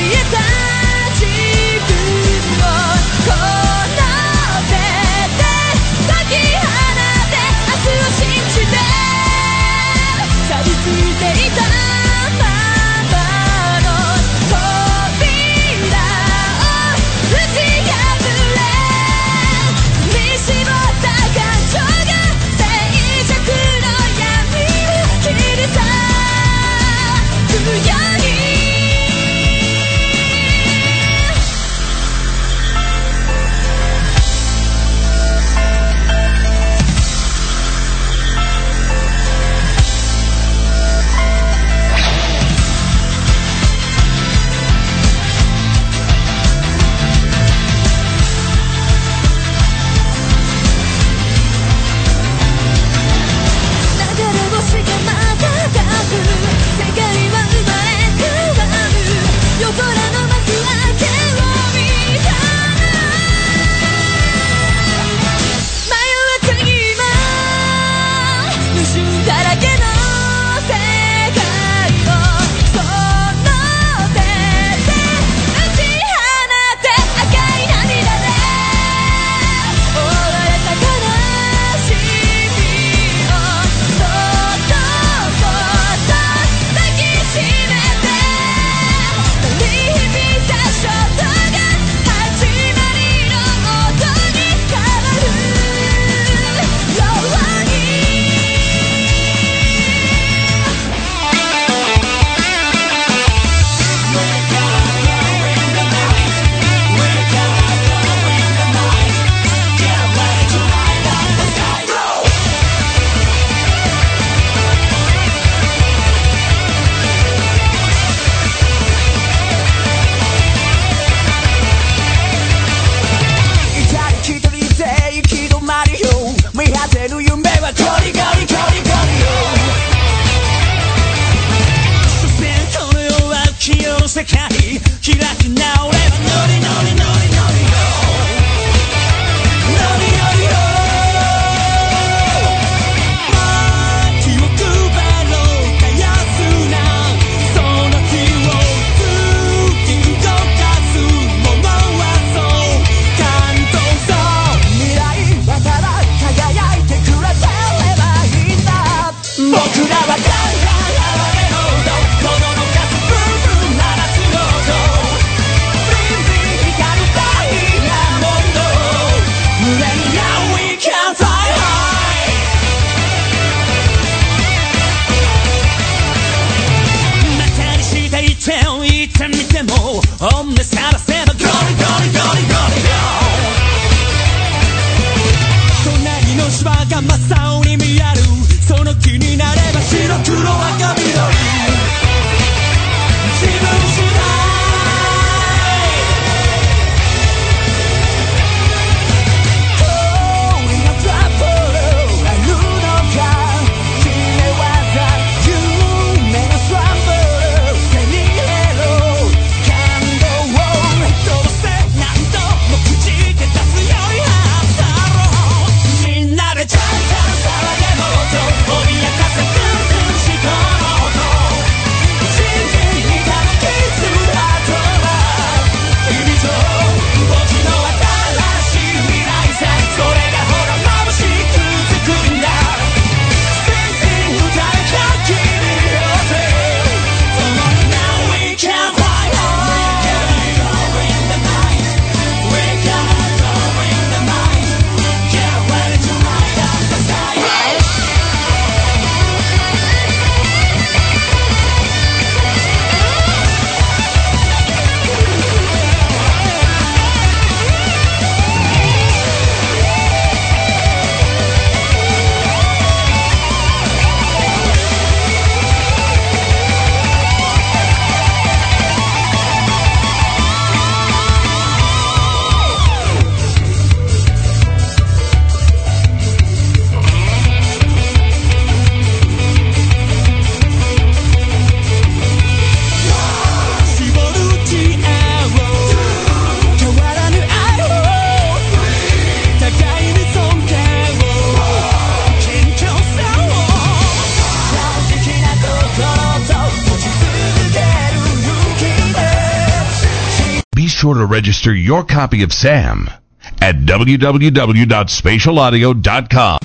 えた自分をこの手で解き放て明日を信じて錆びついていたままの扉を打ち破れ見絞った感情が静寂の闇を切り裂くように流れ星が瞬く世界は生まれ変わる夜空の幕開けを見た迷わず今矛盾だらけの世界をその手で打ち放て赤い涙で覆われた悲しみをそっとそっと抱きしめて鳴り響いた衝動が始まりの音に変わるように至りきとりで行き止まりよ見果てぬ夢はゴリゴリゴリゴリよ所詮この世は浮世の世界開き直ればノリノリノリノリノリよノリノリよ気を配ろうたやすなその気を突き動かすものはそう感動そう未来はただ輝いてくれてればいいんだ僕らはだんだん哀れほどこののかすブンブン鳴らすほどブリンブリン光るダイヤモンド胸に Now we can fly high またにしていていてみても本音さらせばゴリゴリゴリゴリよ隣の芝が真っ青に見えるその気になれば白黒赤緑自分次第氷のトラブルあるのか決め技夢のスランブル手に入れろ感動を sure to register your copy of Sam at w w w dot spatial audio dot com.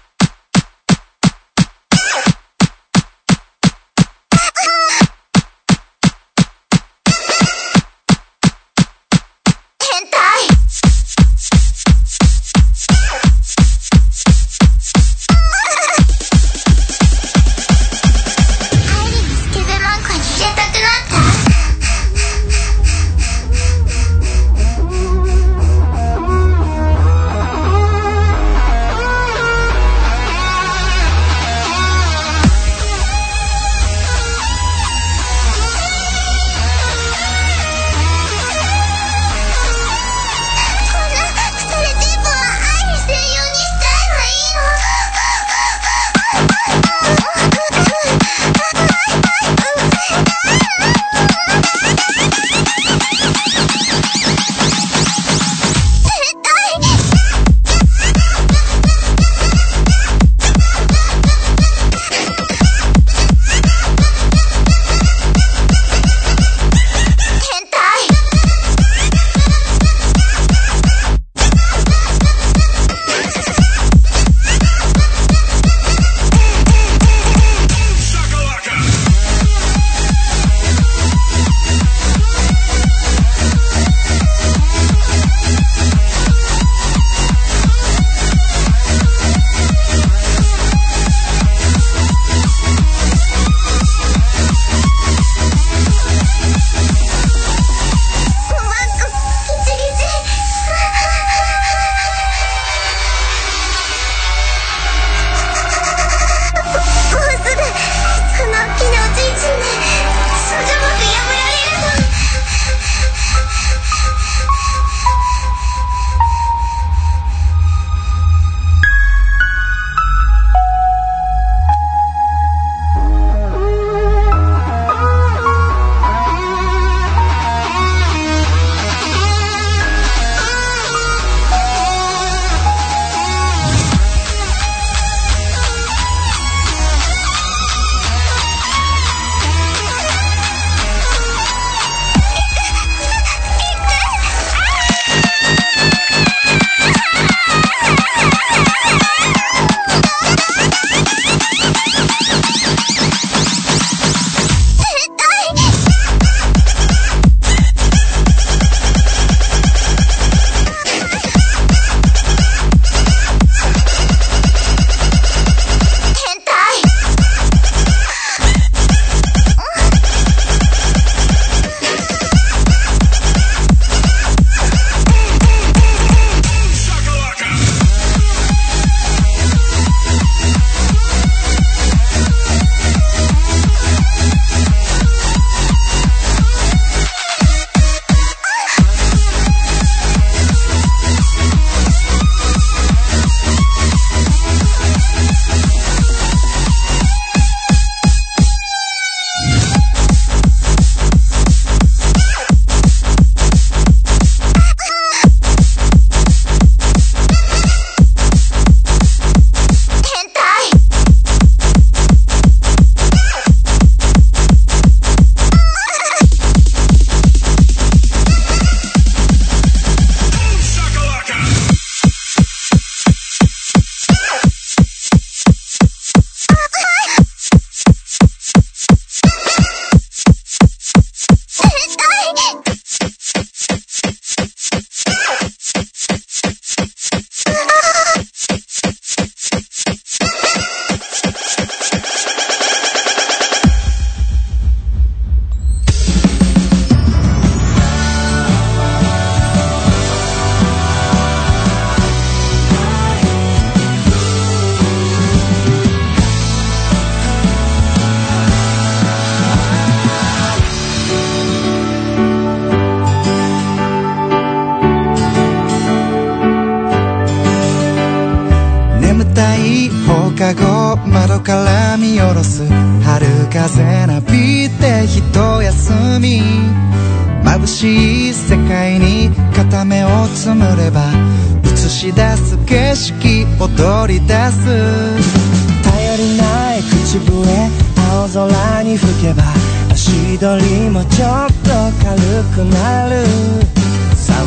かご窓から見下ろす春風なびいて一休み眩しい世界に片目をつむれば映し出す景色踊り出す頼りない口笛青空に吹けば足取りもちょっと軽くなる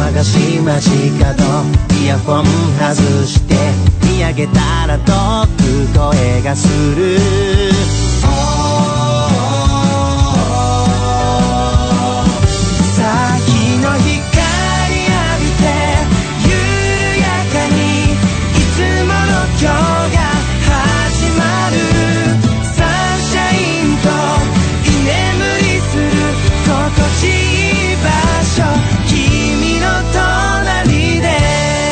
騒がしい街角イヤホン外して見上げたら遠く声がするさあ日の光浴びて緩やかにいつもの今日が始まるサンシャインと居眠りする心地いい場所君の隣で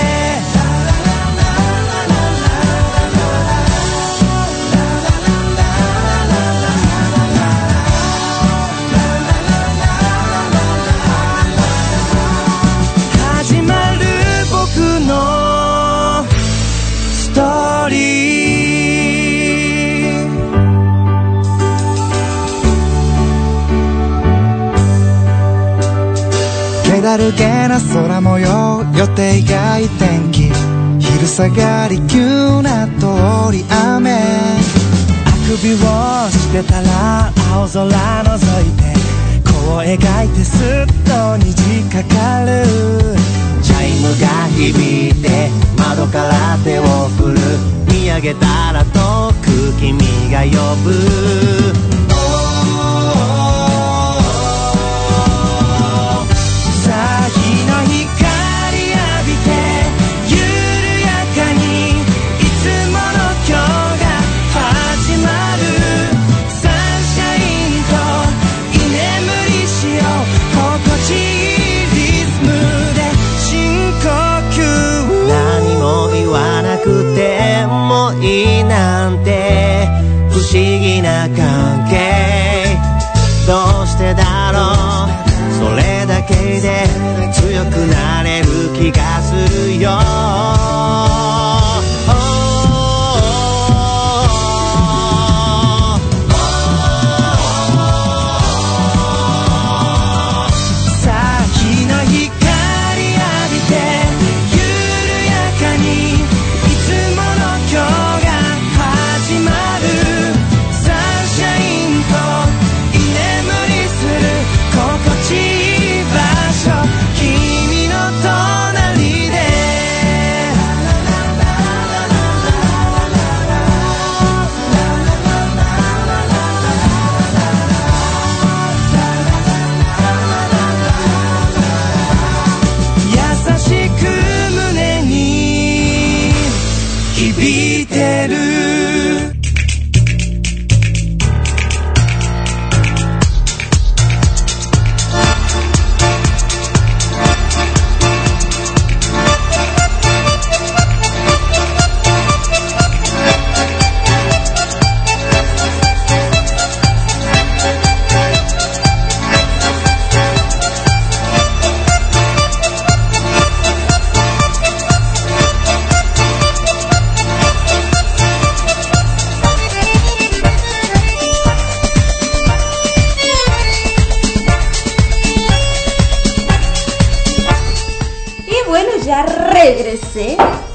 始まる僕のストーリー気だるげな空模様予定外天気昼下がり急な通り雨あくびをしてたら青空覗いてこう描いてすっと虹かかるチャイムが響いて窓から手を振る見上げたら遠く君が呼ぶさあ日の光浴びて緩やかにいつもの今日が始まるサンシャインと居眠りしよう心地いいリズムで深呼吸何も言わなくてもいいなんて不思議な関係どうしてだろうそれだけで強くなれる気がするよさあ日の光浴びて緩やかにいつもの今日が始まるサンシャインと居眠りする心地いい場所君の隣で優しく胸に響いてる Y bueno, ya regresé.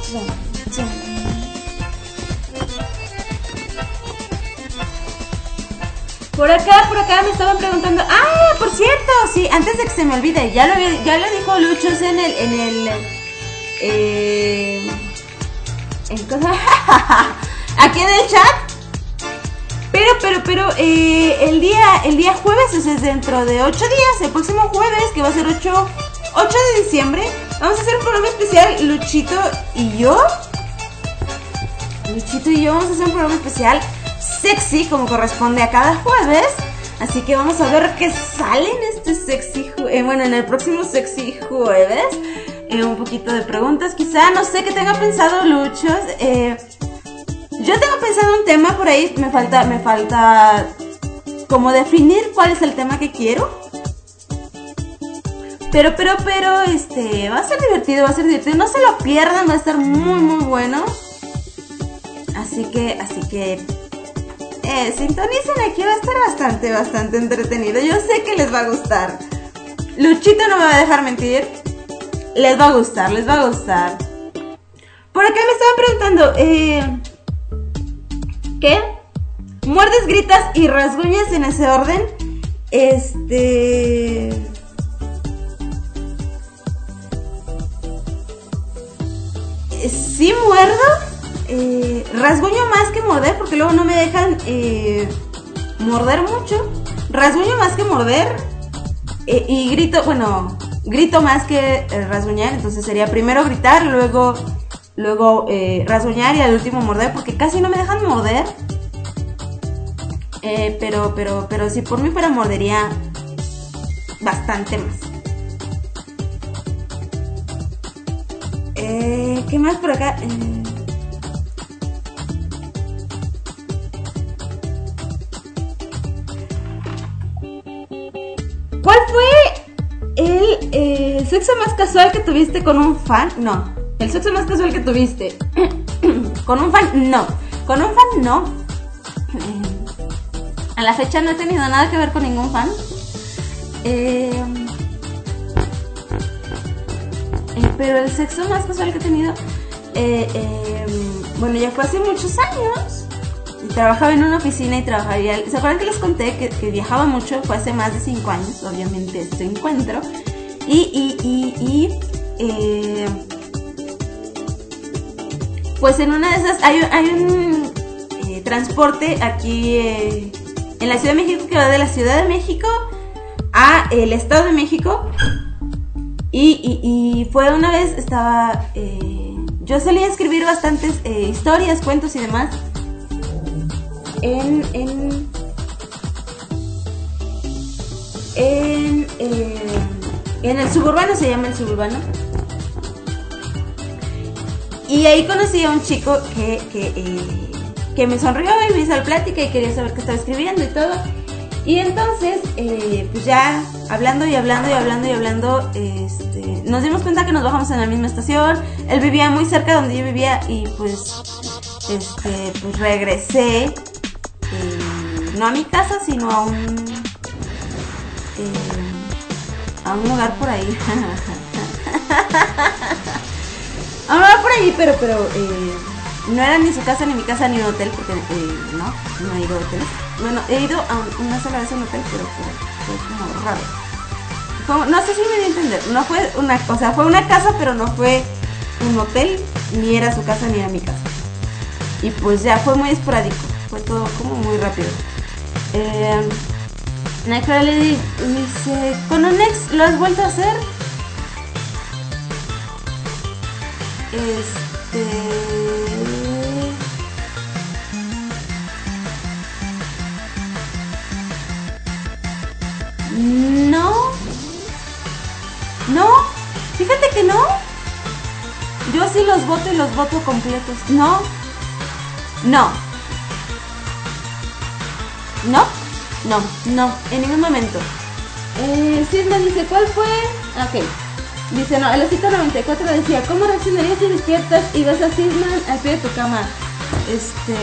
Por acá, por acá me estaban preguntando. Ah, por cierto, sí, antes de que se me olvide, ya lo, ya lo dijo Luchos en el, en el, eh, en cosa, aquí en el chat. Pero, pero, pero, eh, el día, el día jueves, o sea, es dentro de ocho días, el próximo jueves, que va a ser ocho de diciembre, vamos a hacer un programa especial, Luchito y yo. Luchito y yo vamos a hacer un programa especial sexy, como corresponde a cada jueves. Así que vamos a ver qué sale en este sexy, eh, bueno, en el próximo sexy jueves. Eh, un poquito de preguntas, quizá, no sé qué tenga pensado Luchos. Eh, yo tengo pensado un tema por ahí, me falta, me falta como definir cuál es el tema que quiero. Pero, pero, pero, este, va a ser divertido, va a ser divertido. No se lo pierdan, va a estar muy, muy bueno. Así que, así que, eh, sintonicen aquí, va a estar bastante, bastante entretenido. Yo sé que les va a gustar. Luchito no me va a dejar mentir. Les va a gustar, les va a gustar. Por acá me estaban preguntando, eh, ¿qué? ¿Muerdes, gritas y rasguñas en ese orden? Este... eh, sí muerdo, eh, rasguño más que morder, porque luego no me dejan eh, morder mucho. Rasguño más que morder eh, y grito, bueno, grito más que eh, rasguñar. Entonces sería primero gritar, luego, luego eh, rasguñar y al último morder, porque casi no me dejan morder. Eh, pero, pero, pero si por mí fuera mordería bastante más. Eh, ¿Qué más por acá? Eh... ¿Cuál fue el eh, sexo más casual que tuviste con un fan? No. El sexo más casual que tuviste con un fan, no. Con un fan, no. Eh, a la fecha no he tenido nada que ver con ningún fan. Eh, eh, pero el sexo más casual que he tenido, eh, eh, bueno, ya fue hace muchos años. Trabajaba en una oficina y trabajaba. ¿Se acuerdan que les conté que, que viajaba mucho? Fue hace más de cinco años, obviamente, este encuentro. Y, y, y, y eh, pues en una de esas hay, hay un eh, transporte aquí eh, en la Ciudad de México que va de la Ciudad de México a el Estado de México. Y, y, y fue una vez, estaba. Eh, yo solía escribir bastantes eh, historias, cuentos y demás. En, en, en, eh, en el suburbano, se llama el suburbano. Y ahí conocí a un chico que, que, eh, que me sonrió y me hizo la plática y quería saber qué estaba escribiendo y todo. Y entonces, eh, pues ya hablando y hablando y hablando y hablando, este, nos dimos cuenta que nos bajamos en la misma estación. Él vivía muy cerca de donde yo vivía y pues, este, pues regresé. Eh, no a mi casa, sino a un eh, a un lugar por ahí. A un lugar por ahí, pero pero eh, no era ni su casa ni mi casa ni un hotel, porque eh, no, no he ido a hoteles. Bueno, he ido a una sola vez a un hotel, pero fue, fue como raro. Como, no sé si me di a entender. No fue una, o sea, fue una casa, pero no fue un hotel, ni era su casa ni era mi casa. Y pues ya fue muy esporádico. Fue todo como muy rápido. Eh, Nightcrawler le dice, ¿con un ex lo has vuelto a hacer? Este... No. No. Fíjate que no. Yo sí los voto y los voto completos. No. No. ¿No? No, no, en ningún momento. Eh, Cisma dice, ¿cuál fue? Ok. Dice, no, el osito noventa y cuatro decía, ¿cómo reaccionarías si despiertas y ves a Cisma al pie de tu cama? Este...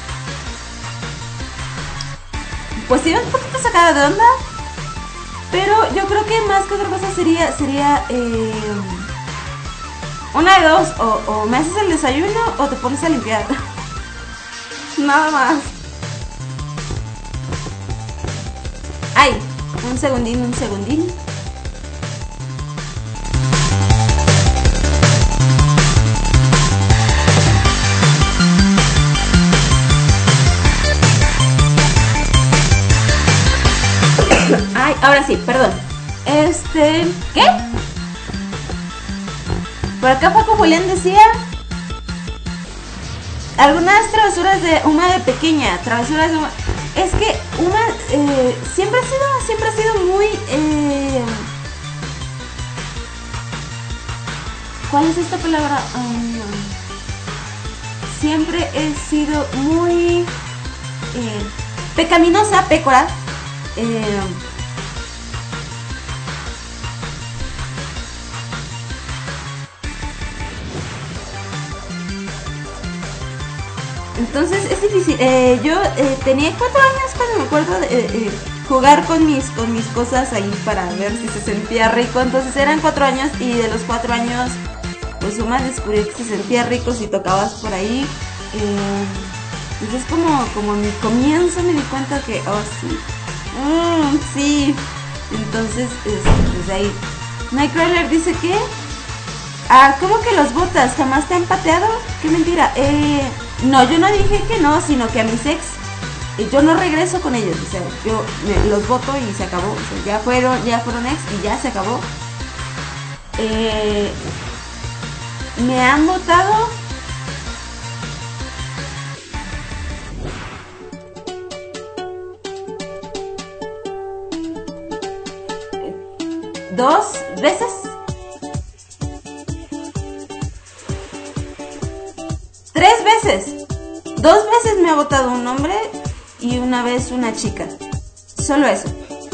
Pues sí, un poquito sacada de onda. Pero yo creo que más que otra cosa sería, sería eh, una de dos, o, o me haces el desayuno o te pones a limpiar. Nada más. Ay, un segundín, un segundín. Ay, ahora sí, perdón. Este, ¿qué? Por acá Paco Julián decía algunas travesuras de Uma de pequeña, travesuras de Uma. Es que Uma eh, siempre ha sido, siempre ha sido muy eh, ¿cuál es esta palabra? Um, siempre he sido muy eh, pecaminosa, pécora. Eh, entonces es difícil. Eh, yo eh, tenía cuatro años cuando me acuerdo de eh, eh, jugar con mis con mis cosas ahí para ver si se sentía rico. Entonces eran cuatro años y de los cuatro años pues Uma descubrió que se sentía rico si tocabas por ahí. Eh, entonces como como en mi comienzo me di cuenta que oh sí. Mm, sí. Entonces, este, pues ahí Nightcrawler dice que Ah, ¿cómo que los botas? ¿Jamás te han pateado? Qué mentira. Eh, no, yo no dije que no, sino que a mis ex, eh, yo no regreso con ellos. O sea, yo me, los voto y se acabó. O sea, ya fueron, ya fueron ex y ya se acabó. Eh, me han votado. Dos veces. Tres veces. Dos veces me ha votado un hombre y una vez una chica. Solo eso.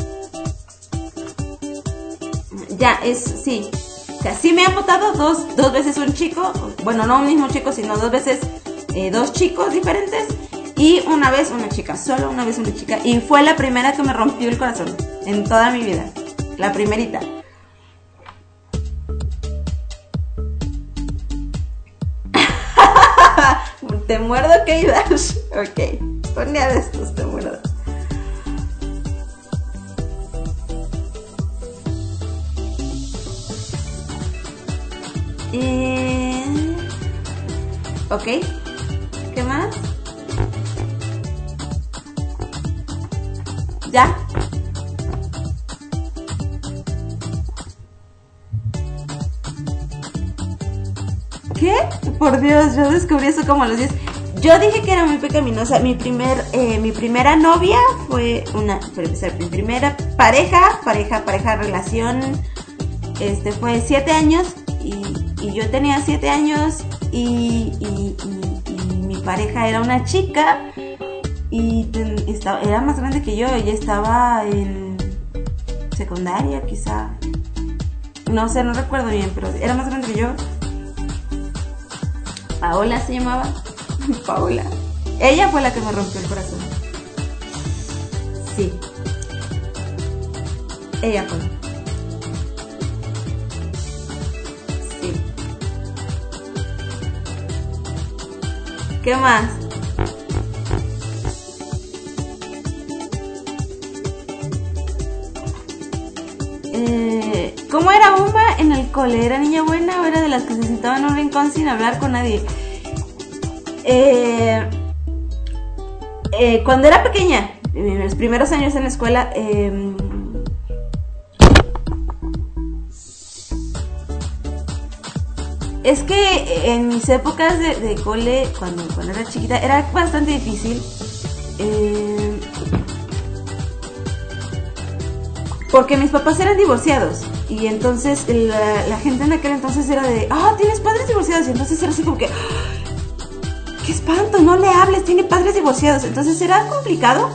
Ya, es, sí. O sea, sí me han votado dos, dos veces un chico. Bueno, no un mismo chico, sino dos veces eh, dos chicos diferentes. Y una vez una chica. Solo una vez una chica. Y fue la primera que me rompió el corazón en toda mi vida. La primerita. Te muerdo, K-Dash. Ok. Un día de estos te muerdo. Eh... Ok. ¿Qué más? ¿Ya? ¿Qué? Por Dios, yo descubrí eso como a los diez. Yo dije que era muy pecaminosa. Mi primer, eh, mi primera novia fue una, para empezar, mi primera pareja, pareja, pareja, relación, este, fue siete años y, y yo tenía siete años y, y, y, y mi pareja era una chica y ten, estaba, era más grande que yo. Ella estaba en secundaria, quizá, no sé, no recuerdo bien, pero era más grande que yo. Paola se llamaba. Paola. Ella fue la que me rompió el corazón. Sí. Ella fue. Sí. ¿Qué más? Eh, ¿Cómo era Uma en el cole? ¿Era niña buena o era de las que se sentaba en un rincón sin hablar con nadie? Eh, eh, cuando era pequeña, en los primeros años en la escuela, eh, es que en mis épocas de, de cole, cuando, cuando era chiquita, era bastante difícil. Eh, porque mis papás eran divorciados. Y entonces la, la gente en aquel entonces era de, ah, tienes padres divorciados. Y entonces era así como que, ¡qué espanto! No le hables, tiene padres divorciados. Entonces era complicado.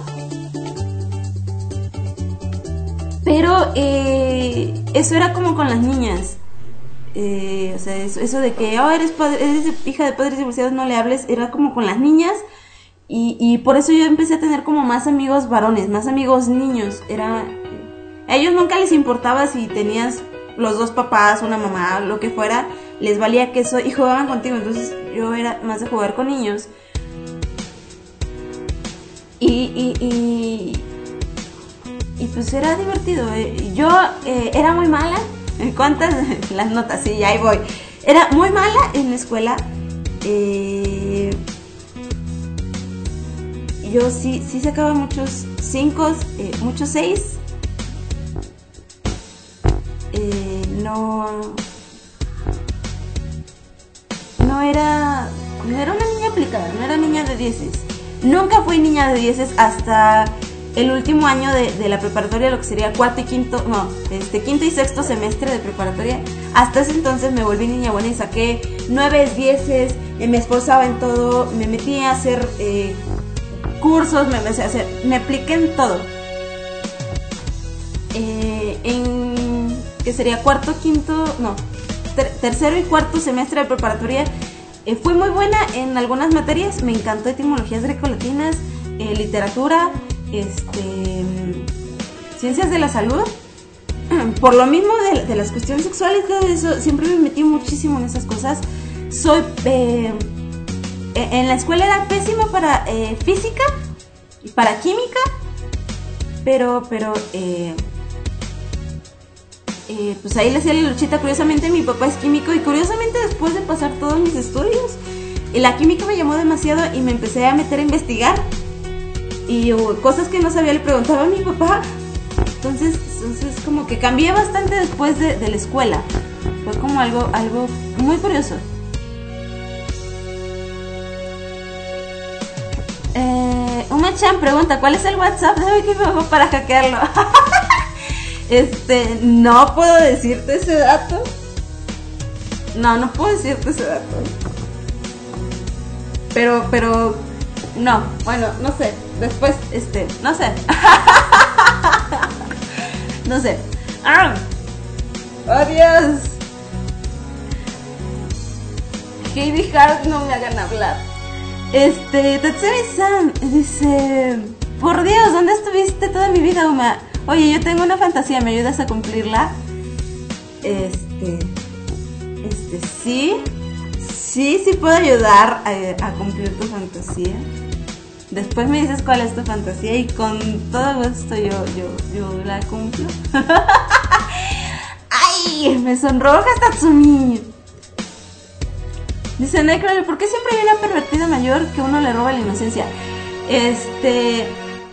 Pero eh, eso era como con las niñas. Eh, o sea, eso, eso de que, oh, eres, padre, eres hija de padres divorciados, no le hables. Era como con las niñas. Y, y por eso yo empecé a tener como más amigos varones, más amigos niños. Era... A ellos nunca les importaba si tenías los dos papás, una mamá, lo que fuera, les valía queso y jugaban contigo. Entonces yo era más de jugar con niños. Y, y, y, y pues era divertido. Yo eh, era muy mala. ¿Cuántas? Las notas, sí, ahí voy. Era muy mala en la escuela. Eh, yo sí, sí sacaba muchos cinco, eh, muchos seis. Eh, no no era no era una niña aplicada, no era niña de dieces. Nunca fui niña de dieces hasta el último año de, de la preparatoria, lo que sería cuarto y quinto, no, este quinto y sexto semestre de preparatoria. Hasta ese entonces me volví niña buena y saqué nueve dieces, eh, me esforzaba en todo, me metí a hacer eh, cursos, me empecé a hacer, me apliqué en todo. Eh, en que sería cuarto, quinto, no, ter tercero y cuarto semestre de preparatoria, eh, fui muy buena en algunas materias. Me encantó etimologías grecolatinas, eh, literatura, este, ciencias de la salud. Por lo mismo de, de las cuestiones sexuales, todo eso, siempre me metí muchísimo en esas cosas. Soy, eh, en la escuela era pésima para eh, física y para química, pero, pero, eh, eh, pues ahí le hacía la luchita. Curiosamente mi papá es químico y curiosamente después de pasar todos mis estudios, y la química me llamó demasiado y me empecé a meter a investigar. Y uh, cosas que no sabía le preguntaba a mi papá. Entonces, entonces como que cambié bastante después de, de la escuela. Fue como algo, algo muy curioso. Eh, Uma-chan pregunta, ¿cuál es el WhatsApp de Wikibabo para hackearlo? Este, no puedo decirte ese dato. No, no puedo decirte ese dato. Pero, pero, no, bueno, no sé. Después, este, no sé. No sé. ¡Ah! ¡Adiós! Heidi Hart, no me hagan hablar. Este, Tatsumi-san dice: por Dios, ¿dónde estuviste toda mi vida, Uma? Oye, yo tengo una fantasía, ¿me ayudas a cumplirla? Este, este, sí. Sí, sí puedo ayudar a, a cumplir tu fantasía. Después me dices cuál es tu fantasía y con todo gusto yo, yo, yo la cumplo. ¡Ay! Me sonroja Tatsumi. Dice Necro, ¿por qué siempre hay una pervertida mayor que uno le roba la inocencia? Este...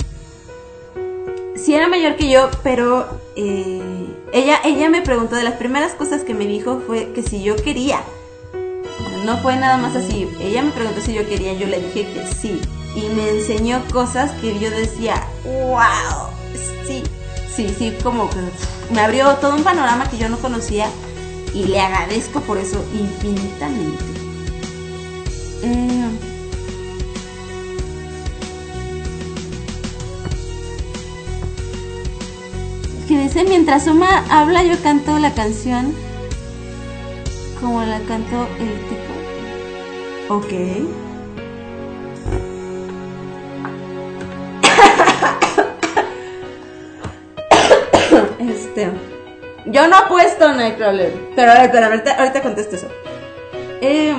Sí era mayor que yo, pero eh, ella, ella me preguntó, de las primeras cosas que me dijo fue que si yo quería. No fue nada más así. Ella me preguntó si yo quería, yo le dije que sí. Y me enseñó cosas que yo decía, wow, sí, sí, sí, como que me abrió todo un panorama que yo no conocía y le agradezco por eso infinitamente. Eh, que dice, mientras Uma habla yo canto la canción como la cantó el tipo. Ok. Este, yo no apuesto Nightcrawler, pero a ver, pero ahorita, ahorita contesto eso. Eh,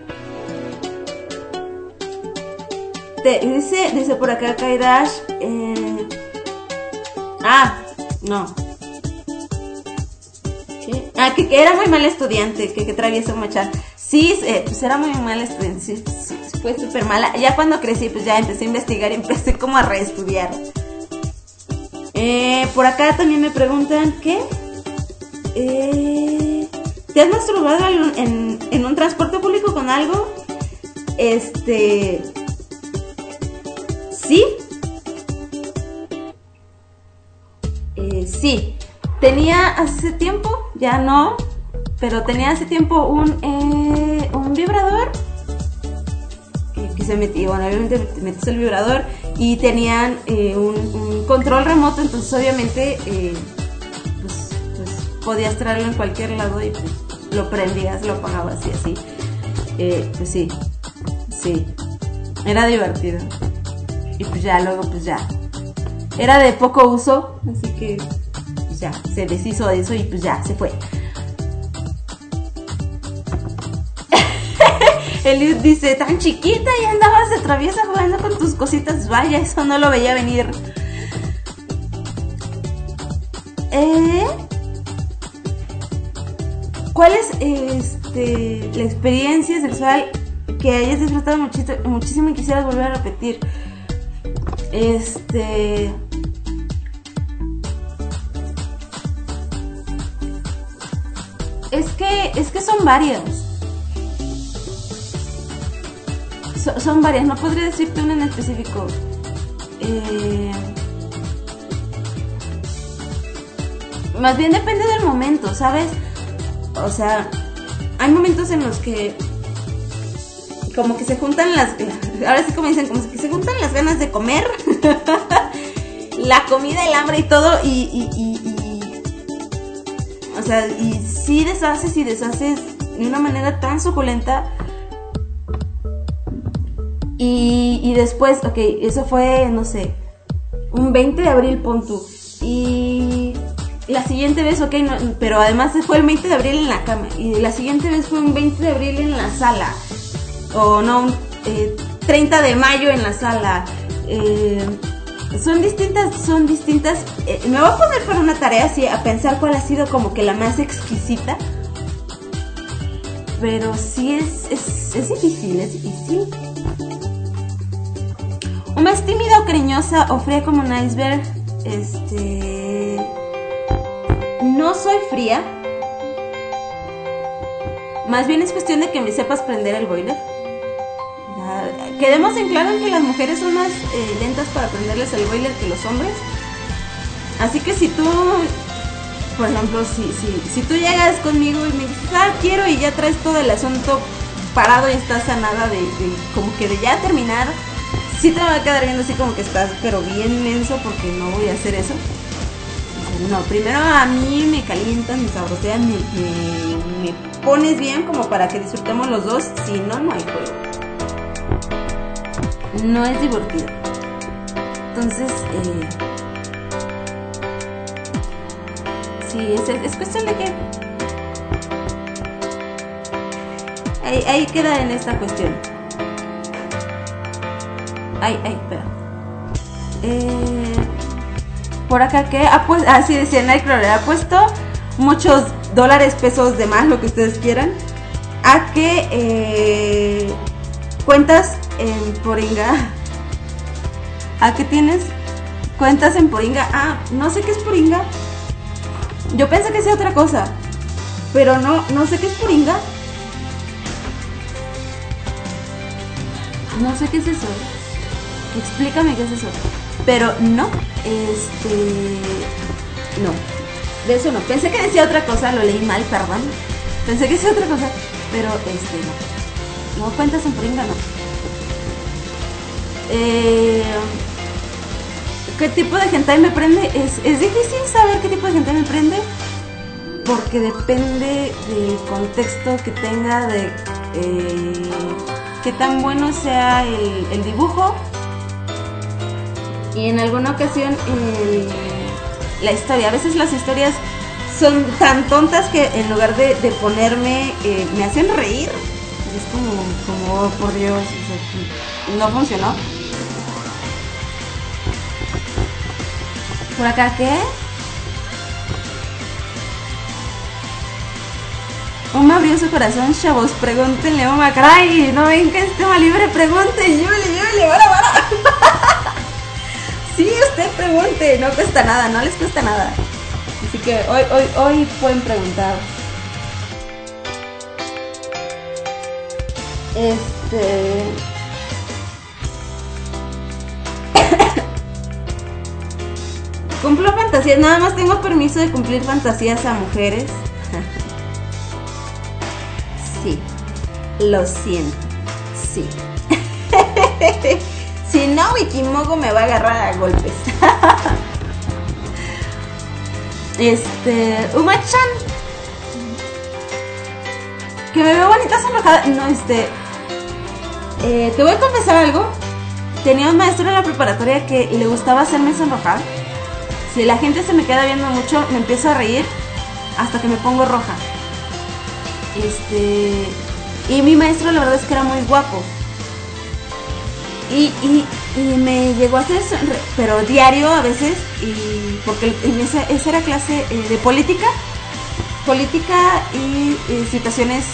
te, dice, dice por acá Kaidash. Eh, ah, no. ¿Qué? Ah, que, que era muy mal estudiante, que, que travieso Machan. Sí, eh, pues era muy mal estudiante, sí, sí, fue súper mala. Ya cuando crecí, pues ya empecé a investigar y empecé como a reestudiar. Eh, por acá también me preguntan, ¿qué? Eh, ¿te has masturbado en, en, en un transporte público con algo? Este... ¿Sí? Eh, sí. Tenía hace tiempo, ya no, pero tenía hace tiempo un, eh, un vibrador eh, que se metió, bueno, obviamente te metes el vibrador y tenían eh, un, un control remoto, entonces obviamente eh, pues, pues podías traerlo en cualquier lado y pues lo prendías, lo apagabas y así. Eh, pues sí, sí, era divertido. Y pues ya, luego pues ya, era de poco uso, así que pues ya, se deshizo de eso y pues ya, se fue. Eliud dice, tan chiquita y andabas de traviesa jugando con tus cositas. Vaya, eso no lo veía venir. Eh, ¿Cuál es este, la experiencia sexual que hayas disfrutado muchito, muchísimo y quisieras volver a repetir? Este... Es que, es que son varias. So, son varias, no podría decirte una en específico. Eh, más bien depende del momento, ¿sabes? O sea, hay momentos en los que como que se juntan las... Ahora sí como dicen, como que se juntan las ganas de comer. La comida, el hambre y todo. Y, y, y, y... O sea, y sí deshaces y deshaces de una manera tan suculenta. Y, y después, ok, eso fue, no sé, un veinte de abril, pon tú. Y la siguiente vez, ok, no, pero además fue el veinte de abril en la cama. Y la siguiente vez fue un veinte de abril en la sala. O no, eh, treinta de mayo en la sala. Eh, son distintas, son distintas. Eh, me voy a poner para una tarea así, a pensar cuál ha sido como que la más exquisita. Pero sí es, es, es difícil, es difícil. Un más tímida o cariñosa o fría como un iceberg. Este... No soy fría. Más bien es cuestión de que me sepas prender el boiler. Ya, quedemos en claro en que las mujeres son más eh, lentas para prenderles el boiler que los hombres. Así que si tú... Por ejemplo, si, si, si tú llegas conmigo y me dices, ah, quiero, y ya traes todo el asunto parado y estás a nada de, de como que de ya terminar, sí te va a quedar viendo así como que estás, pero bien menso, porque no voy a hacer eso. No, primero a mí me calientas, me sabroseas, me, me, me pones bien como para que disfrutemos los dos, si no, no hay juego. No es divertido. Entonces, eh... sí, es, es cuestión de que ahí, ahí queda en esta cuestión. Ay, ay, espera. Eh, por acá que ha puesto, ah, sí, decía Nightcrawler, ha puesto muchos dólares, pesos, de más, lo que ustedes quieran, a que eh, cuentas en Poringa. ¿A qué tienes? Cuentas en Poringa. Ah, no sé qué es Poringa. Yo pensé que sea otra cosa, pero no, no sé qué es Poringa. No sé qué es eso. Explícame qué es eso. Pero no, este... no, de eso no. Pensé que decía otra cosa, lo leí mal, perdón. Pensé que decía otra cosa, pero este no. No cuentas en Poringa, no. Eh... ¿Qué tipo de hentai me prende? Es, es difícil saber qué tipo de hentai me prende, porque depende del contexto que tenga, de eh, qué tan bueno sea el, el dibujo, y en alguna ocasión el, la historia. A veces las historias son tan tontas que en lugar de, de ponerme, eh, me hacen reír. Es como, como oh, por Dios, o sea, no funcionó. ¿Por acá qué? Un me abrió su corazón, chavos. Pregúntenle, oh, caray. No ven que es tema libre, pregunten. Llévele, llévele, vara, vara. Sí, usted pregunte. No cuesta nada, no les cuesta nada. Así que hoy, hoy, hoy pueden preguntar. Este... Cumplo fantasías, nada más tengo permiso de cumplir fantasías a mujeres. Sí, lo siento, sí. Si no, Wikimogo me va a agarrar a golpes. Este, Uma-chan, que me veo bonita sonrojada. No, este, eh, te voy a confesar algo. Tenía un maestro en la preparatoria que le gustaba hacerme sonrojar. Si la gente se me queda viendo mucho, me empiezo a reír hasta que me pongo roja. Este... Y mi maestro, la verdad es que era muy guapo. Y, y, y me llegó a hacer sonreír, pero diario a veces, y porque en esa, esa era clase eh, de política. Política y eh, situaciones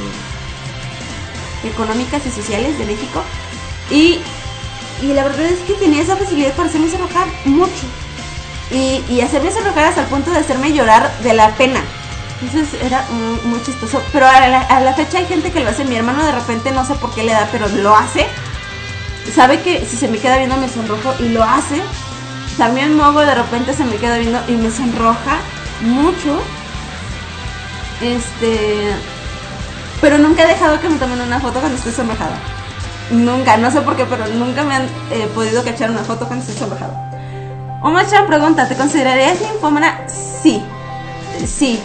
eh, económicas y sociales de México. Y, y la verdad es que tenía esa facilidad para hacerme sonrojar mucho. Y, y hacerme sonrojar hasta el punto de hacerme llorar de la pena. Entonces era muy, muy chistoso. Pero a la, a la fecha hay gente que lo hace. Mi hermano de repente, no sé por qué le da, pero lo hace. Sabe que si se me queda viendo me sonrojo y lo hace. También Mogo de repente se me queda viendo y me sonroja mucho. Este... Pero nunca he dejado que me tomen una foto cuando estoy sonrojada. Nunca, no sé por qué, pero nunca me han eh, podido cachar una foto cuando estoy sonrojada. Oma-chan pregunta, ¿te considerarías ninfómana? Sí, sí.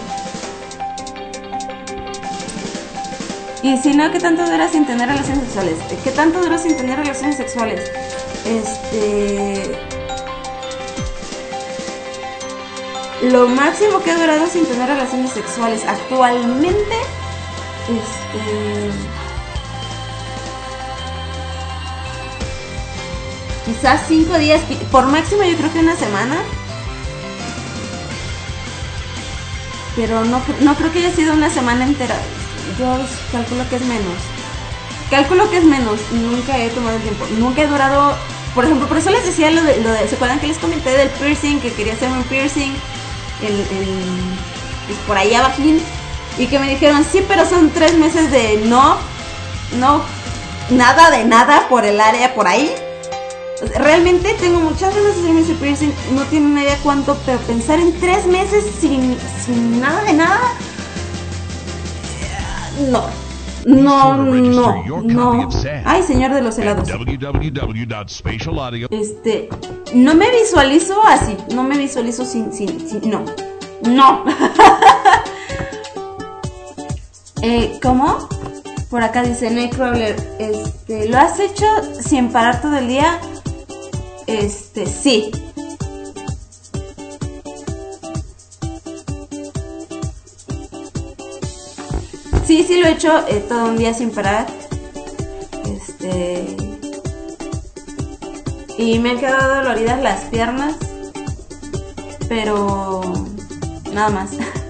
Y si no, ¿qué tanto dura sin tener relaciones sexuales? ¿Qué tanto duró sin tener relaciones sexuales? Este... Lo máximo que he durado sin tener relaciones sexuales actualmente, este... quizás cinco días, por máximo yo creo que una semana. Pero no, no creo que haya sido una semana entera. Yo calculo que es menos. Calculo que es menos. Nunca he tomado el tiempo. Nunca he durado. Por ejemplo, por eso les decía lo de, lo de ¿se acuerdan que les comenté del piercing? Que quería hacerme un piercing el, el, pues por ahí abajín. Y que me dijeron, sí, pero son tres meses de no, no, nada de nada por el área por ahí. Realmente tengo muchas ganas de hacerme ese piercing. No tienen una idea cuánto, pero pensar en tres meses sin, sin nada de nada. No. No, no, no. Ay, señor de los helados. Este, no me visualizo así. No me visualizo sin, sin, sin no. No. eh, ¿Cómo? Por acá dice Nightcrawler. Este, ¿lo has hecho sin parar todo el día? Este, sí. Sí, sí lo he hecho eh, todo un día sin parar. Este. Y me han quedado doloridas las piernas. Pero nada más.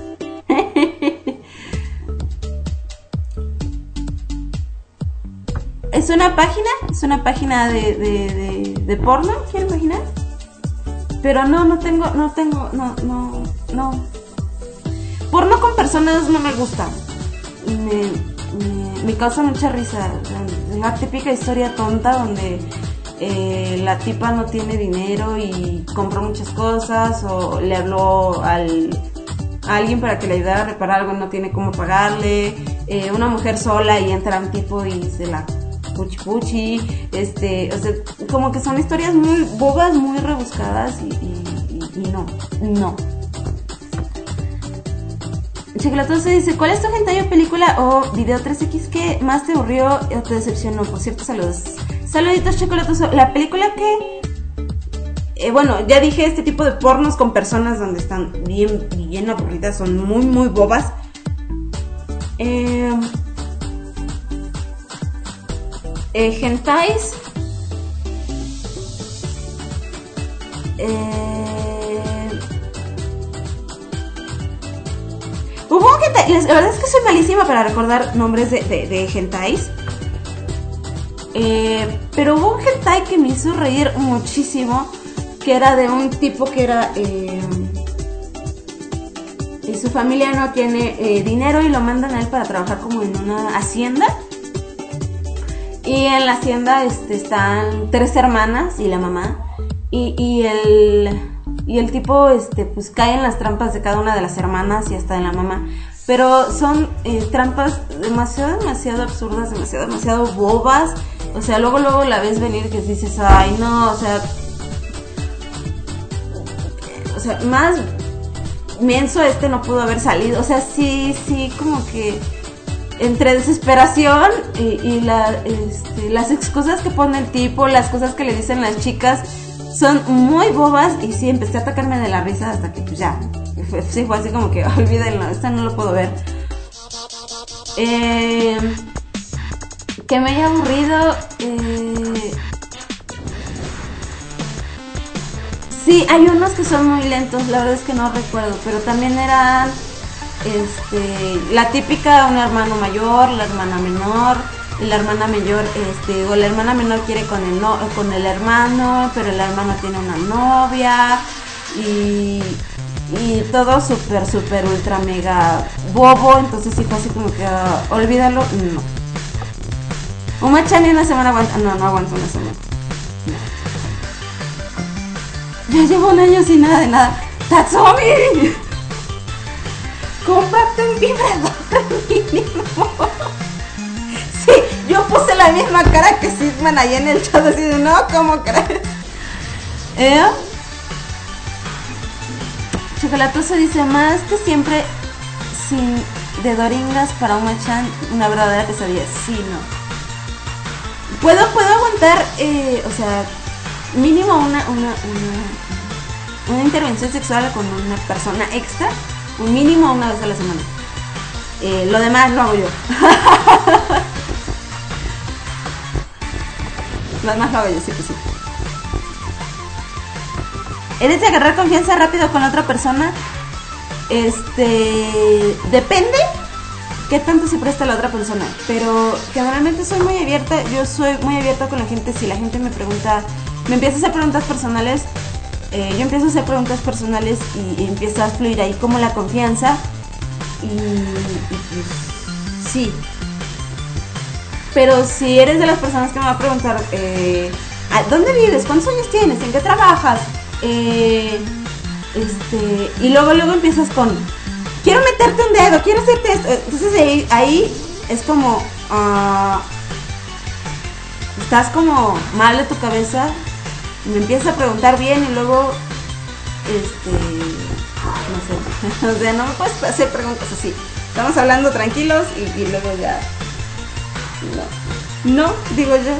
Es una página, es una página de, de, de, de porno, ¿quieren imaginar? Pero no, no tengo, no tengo, no, no, no. Porno con personas no me gusta. Me, me, me causa mucha risa. La típica historia tonta donde eh, la tipa no tiene dinero y compró muchas cosas, o le habló al, a alguien para que le ayudara a reparar algo y no tiene cómo pagarle. Eh, una mujer sola y entra un tipo y se la puchi puchi. Este, o sea, como que son historias muy bobas, muy rebuscadas y, y, y, y no, no. Chocolatoso dice, ¿cuál es tu hentai o película o video tres equis que más te aburrió o te decepcionó? Por cierto, saludos. Saluditos, Chocolatoso. La película que... Eh, bueno, ya dije, este tipo de pornos con personas donde están bien, bien aburridas, son muy, muy bobas. Eh, eh, hentais. Eh... Hubo un hentai, la verdad es que soy malísima para recordar nombres de, de, de hentais. Eh, pero hubo un hentai que me hizo reír muchísimo, que era de un tipo que era... Eh, y su familia no tiene eh, dinero y lo mandan a él para trabajar como en una hacienda. Y en la hacienda este, están tres hermanas y la mamá. Y, y el... Y el tipo, este, pues cae en las trampas de cada una de las hermanas y hasta de la mamá. Pero son eh, trampas demasiado, demasiado absurdas, demasiado, demasiado bobas. O sea, luego, luego la ves venir que dices, ay, no, o sea... O sea, más menso este no pudo haber salido. O sea, sí, sí, como que... Entre desesperación y, y la, este, las excusas que pone el tipo, las cosas que le dicen las chicas... Son muy bobas y sí, empecé a atacarme de la risa hasta que pues ya, fue, sí, fue así como que olvídenlo, esta no lo puedo ver. Eh, que me haya aburrido. Eh, sí, hay unos que son muy lentos, la verdad es que no recuerdo, pero también eran este, la típica, un hermano mayor, la hermana menor. La hermana mayor, este, o la hermana menor quiere con el no, con el hermano, pero el hermano tiene una novia y, y todo súper, súper, ultra, mega bobo. Entonces sí fue así como que, uh, olvídalo, no. Uma-chan en una semana aguanta, no, no aguanta una semana. No. Ya llevo un año sin nada de nada. ¡Tatsumi! ¡Cómprate un vibrador mínimo! Sí, yo puse la misma cara que Sisman ahí en el chat, así de, no, ¿cómo crees? ¿Eh? Chocolatoso dice, más que siempre sin de Doringas para Uma-chan, una verdadera pesadilla. Sí, no. Puedo, puedo aguantar, eh, o sea, mínimo una, una, una, una intervención sexual con una persona extra, un mínimo una vez a la semana. Eh, lo demás lo hago yo. Lo demás lo hago yo, sí, pues sí. ¿Eres de agarrar confianza rápido con otra persona? Este... Depende qué tanto se presta la otra persona. Pero generalmente soy muy abierta. Yo soy muy abierta con la gente. Si la gente me pregunta... Me empieza a hacer preguntas personales... Eh, yo empiezo a hacer preguntas personales y, y empieza a fluir ahí como la confianza. Y... y pues, sí. Pero si eres de las personas que me va a preguntar... Eh, ¿dónde vives? ¿Cuántos años tienes? ¿En qué trabajas? Eh, este, y luego luego empiezas con quiero meterte un dedo, quiero hacerte esto. Entonces ahí, ahí es como uh, estás como mal de tu cabeza. Me empiezas a preguntar bien y luego este no sé, o sea, no me puedes hacer preguntas así. Estamos hablando tranquilos y, y luego ya no, no, digo yo.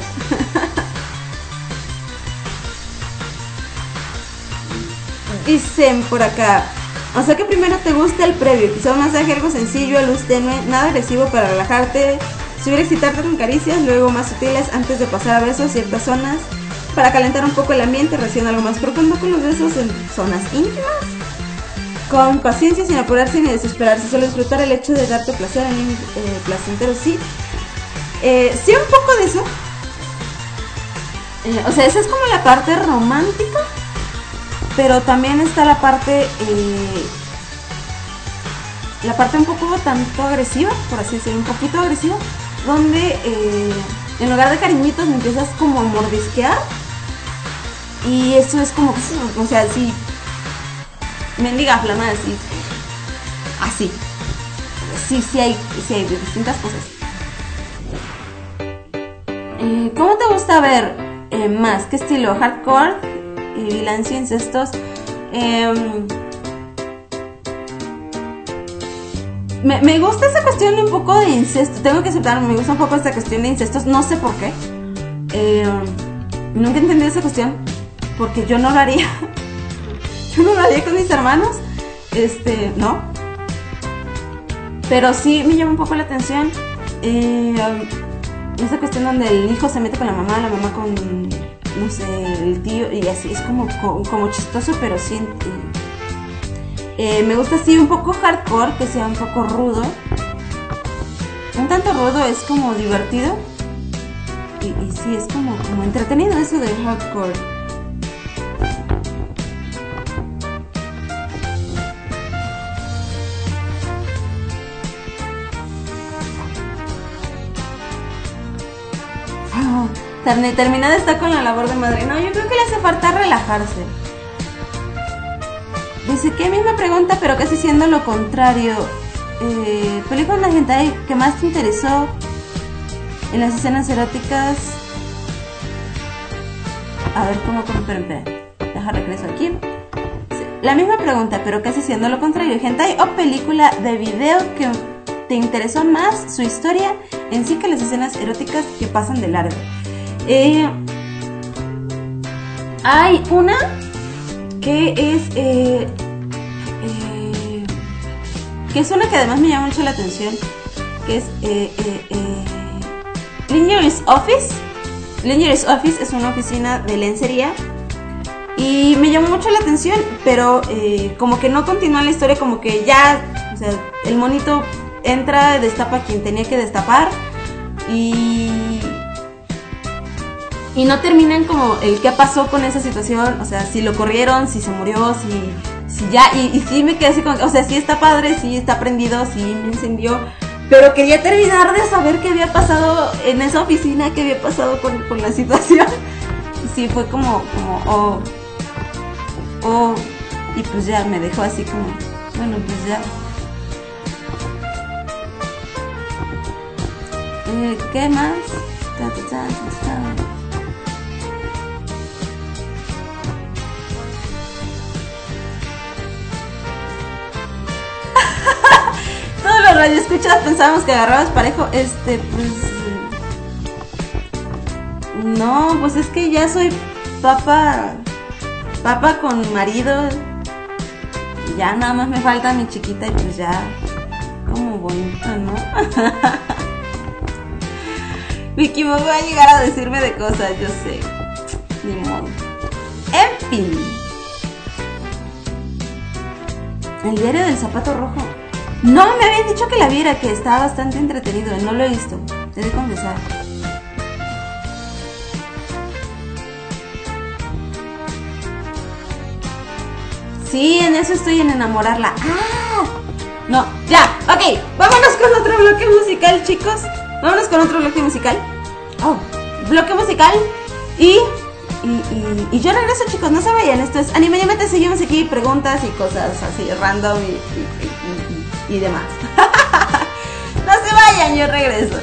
Dicen por acá, o sea que primero te gusta el previo, quizá un masaje algo sencillo, a luz tenue, nada agresivo para relajarte, subir excitarte con caricias, luego más sutiles antes de pasar a besos ciertas zonas, para calentar un poco el ambiente, recién algo más profundo con los besos en zonas íntimas, con paciencia, sin apurarse ni desesperarse, solo disfrutar el hecho de darte placer en eh, placentero, sí, eh, sí un poco de eso, eh, o sea esa es como la parte romántica. Pero también está la parte, eh, la parte un poco tanto agresiva, por así decirlo, un poquito agresiva, donde eh, en lugar de cariñitos me empiezas como a mordisquear. Y eso es como, o sea, así, mendiga flamada, así, así. Sí, sí hay, sí hay distintas cosas. Eh, ¿Cómo te gusta ver eh, más? ¿Qué estilo? ¿Hardcore? Y violencia, incestos. Eh, me, me gusta esa cuestión de un poco de incesto. Tengo que aceptar, me gusta un poco esta cuestión de incestos. No sé por qué. Eh, nunca entendí esa cuestión. Porque yo no lo haría. Yo no lo haría con mis hermanos. Este, no. Pero sí me llama un poco la atención. Eh, esa cuestión donde el hijo se mete con la mamá, la mamá con... no sé, el tío, y así, es como, como chistoso, pero sí, eh, me gusta así un poco hardcore, que sea un poco rudo, un tanto rudo, es como divertido, y, y sí, es como, como entretenido eso de hardcore. Terminada está con la labor de madre. No, yo creo que le hace falta relajarse. Dice que misma pregunta, pero casi siendo lo contrario. Eh, película hentai que más te interesó en las escenas eróticas. A ver cómo, cómo, espera, espera. Deja regreso aquí. Sí, la misma pregunta, pero casi siendo lo contrario. Hentai o película de video que te interesó más su historia en sí que las escenas eróticas que pasan de largo. Eh, hay una que es eh, eh, que es una que además me llama mucho la atención, que es eh, eh, eh, Lingeries Office. Lingeries Office es una oficina de lencería y me llamó mucho la atención, pero eh, como que no continúa la historia, como que ya, o sea, el monito entra, destapa a quien tenía que destapar y Y no terminan como el qué pasó con esa situación, o sea, si lo corrieron, si se murió, si, si ya, y, y sí me quedé así como, o sea, sí está padre, sí está prendido, sí me encendió, pero quería terminar de saber qué había pasado en esa oficina, qué había pasado con, con la situación. Y sí, fue como, como, oh, oh, y pues ya me dejó así como, bueno, pues ya. Eh, ¿Qué más? Ta, ta, ta, ta, ta. Todos los radioescuchas pensábamos que agarrabas parejo. Este, pues. No, pues es que ya soy papa. Papa con marido. Ya nada más me falta mi chiquita y pues ya. Como bonito, ¿no? Vicky me va a llegar a decirme de cosas, yo sé. Ni modo. En fin. El diario del zapato rojo. No, me habían dicho que la viera, que estaba bastante entretenido. No lo he visto, te de confesar. Sí, en eso estoy, en enamorarla. ¡Ah! No, ya, ok. Vámonos con otro bloque musical, chicos. Vámonos con otro bloque musical. Oh, bloque musical. Y, y, y, y yo regreso, chicos, no se vayan. Esto es Anime Animate, seguimos aquí, preguntas y cosas así, random y, y, y, y, y demás. No se vayan, yo regreso.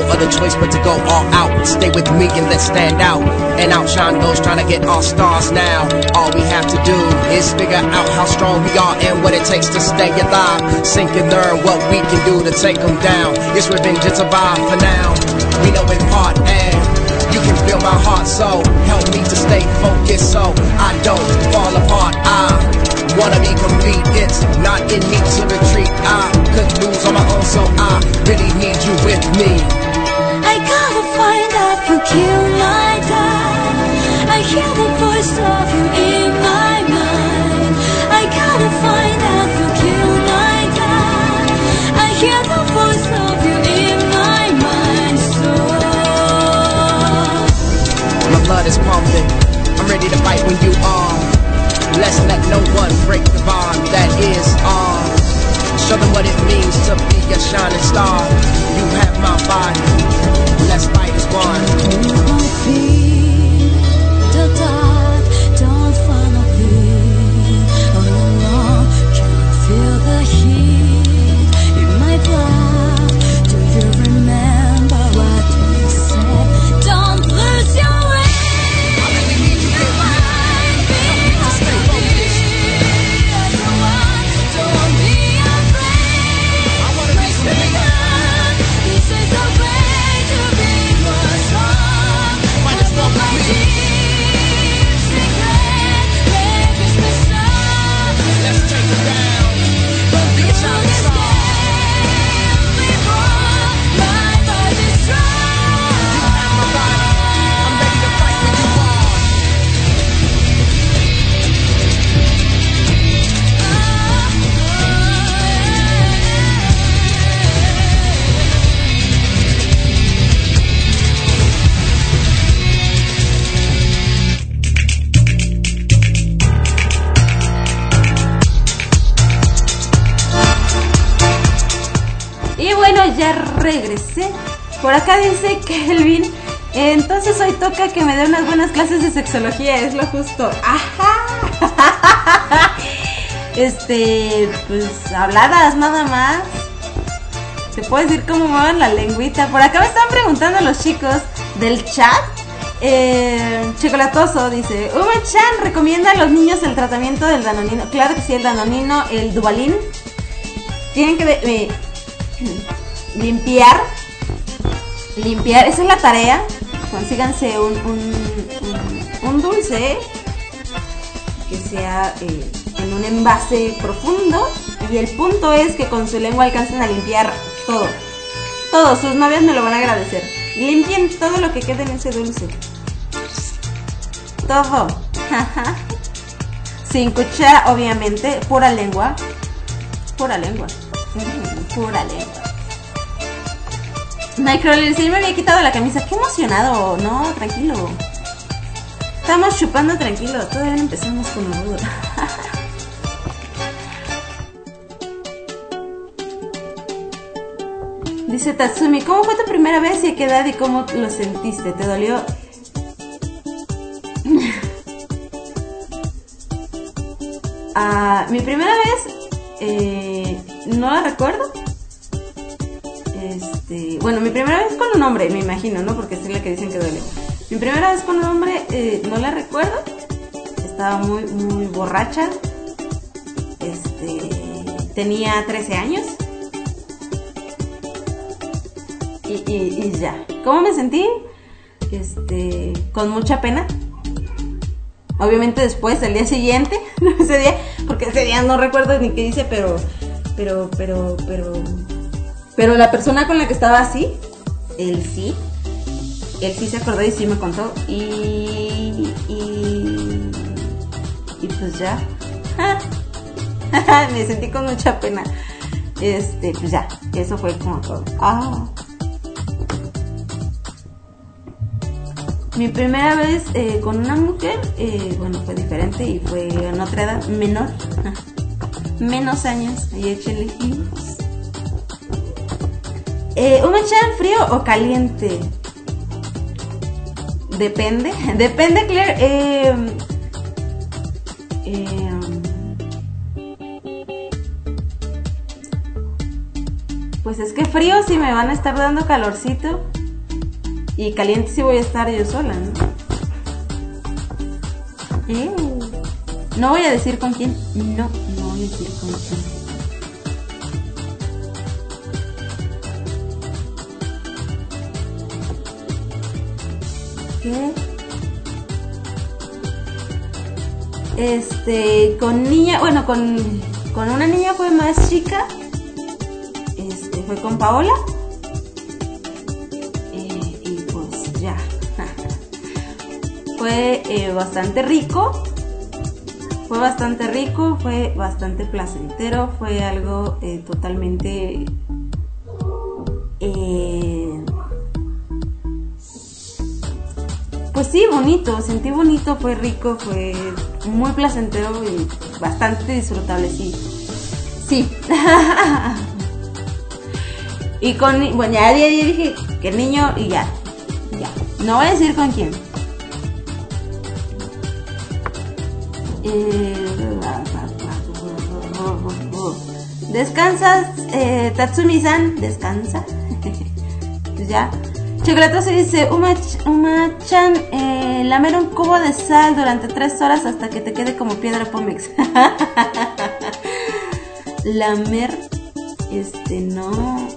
other choice but to go all out. Stay with me and let's stand out and outshine those trying to get all stars now. All we have to do is figure out how strong we are and what it takes to stay alive. Sink and learn what we can do to take them down. It's revenge and survive for now. We know in part and you can feel my heart, so help me to stay focused so I don't fall apart. I wanna be complete, it's not in me to retreat. I could lose on my own, so I really need you with me. I gotta find out who killed my dad. I hear the voice of you in my mind. I gotta find out who killed my dad. I hear the voice of you in my mind. So my blood is pumping, I'm ready to fight when you are. Let's let no one break the bond that is on. Show them what it means to be a shining star. You have my body, let's fight as one. Don't feel the dark, don't follow me all alone. Can't feel the heat in my blood. Do you remember what we said? Don't lose your way. I really need you with me. Ya regresé. Por acá dice Kelvin, entonces hoy toca que me dé unas buenas clases de sexología, es lo justo. Ajá. Este, pues habladas nada más. Se puede decir cómo muevan la lengüita. Por acá me están preguntando los chicos del chat. Eh, Chocolatoso dice, Uma-chan recomienda a los niños el tratamiento del danonino. Claro que sí, el danonino, el Duvalin. Tienen que de, eh, limpiar limpiar, esa es la tarea. Consíganse un, un, un, un dulce que sea eh, en un envase profundo, y el punto es que con su lengua alcancen a limpiar todo, todo, sus novias me lo van a agradecer. Limpien todo lo que quede en ese dulce, todo. Sin cuchara, obviamente, pura lengua, pura lengua, pura lengua. Nightcrawler, sí me había quitado la camisa. Qué emocionado. No, tranquilo. Estamos chupando tranquilo. Todavía no empezamos con la duda. Dice Tatsumi, ¿cómo fue tu primera vez y a qué edad y cómo lo sentiste? ¿Te dolió? uh, mi primera vez eh, no la recuerdo. Este, bueno, mi primera vez con un hombre, me imagino, ¿no? Porque es la que dicen que duele. Mi primera vez con un hombre eh, no la recuerdo. Estaba muy, muy borracha. Este, tenía trece años. Y, y, y ya. ¿Cómo me sentí? Este, con mucha pena. Obviamente después, el día siguiente, ese día, porque ese día no recuerdo ni qué dice, pero, pero, pero, pero, pero la persona con la que estaba así, él sí, él sí se acordó y sí me contó, y, y, y pues ya, me sentí con mucha pena, este, pues ya, eso fue como todo. Ah. Mi primera vez eh, con una mujer, eh, bueno, fue diferente y fue en otra edad, menor, menos años, y échenle hijos. Eh, ¿Uma-chan frío o caliente? Depende, depende, Claire. Eh, eh, pues es que frío, si me van a estar dando calorcito. Y caliente sí voy a estar yo sola, ¿no? Eh, no voy a decir con quién. No, no voy a decir con quién. ¿Qué? Este, con niña, bueno, con, con una niña fue más chica. Este, fue con Paola. Eh, y pues ya. Fue eh, bastante rico. Fue bastante rico, fue bastante placentero, fue algo eh, totalmente... Eh, pues sí, bonito, sentí bonito, fue rico, fue muy placentero y bastante disfrutable, sí. Sí. Y con... Bueno, ya, ya, ya dije que el niño y ya. Ya. No voy a decir con quién. Descansas, eh, Tatsumi-san, descansa. Pues ya. Chocolatoso dice, Uma-chan, Uma eh, lamer un cubo de sal durante tres horas hasta que te quede como piedra Pómex. Lamer, este, no.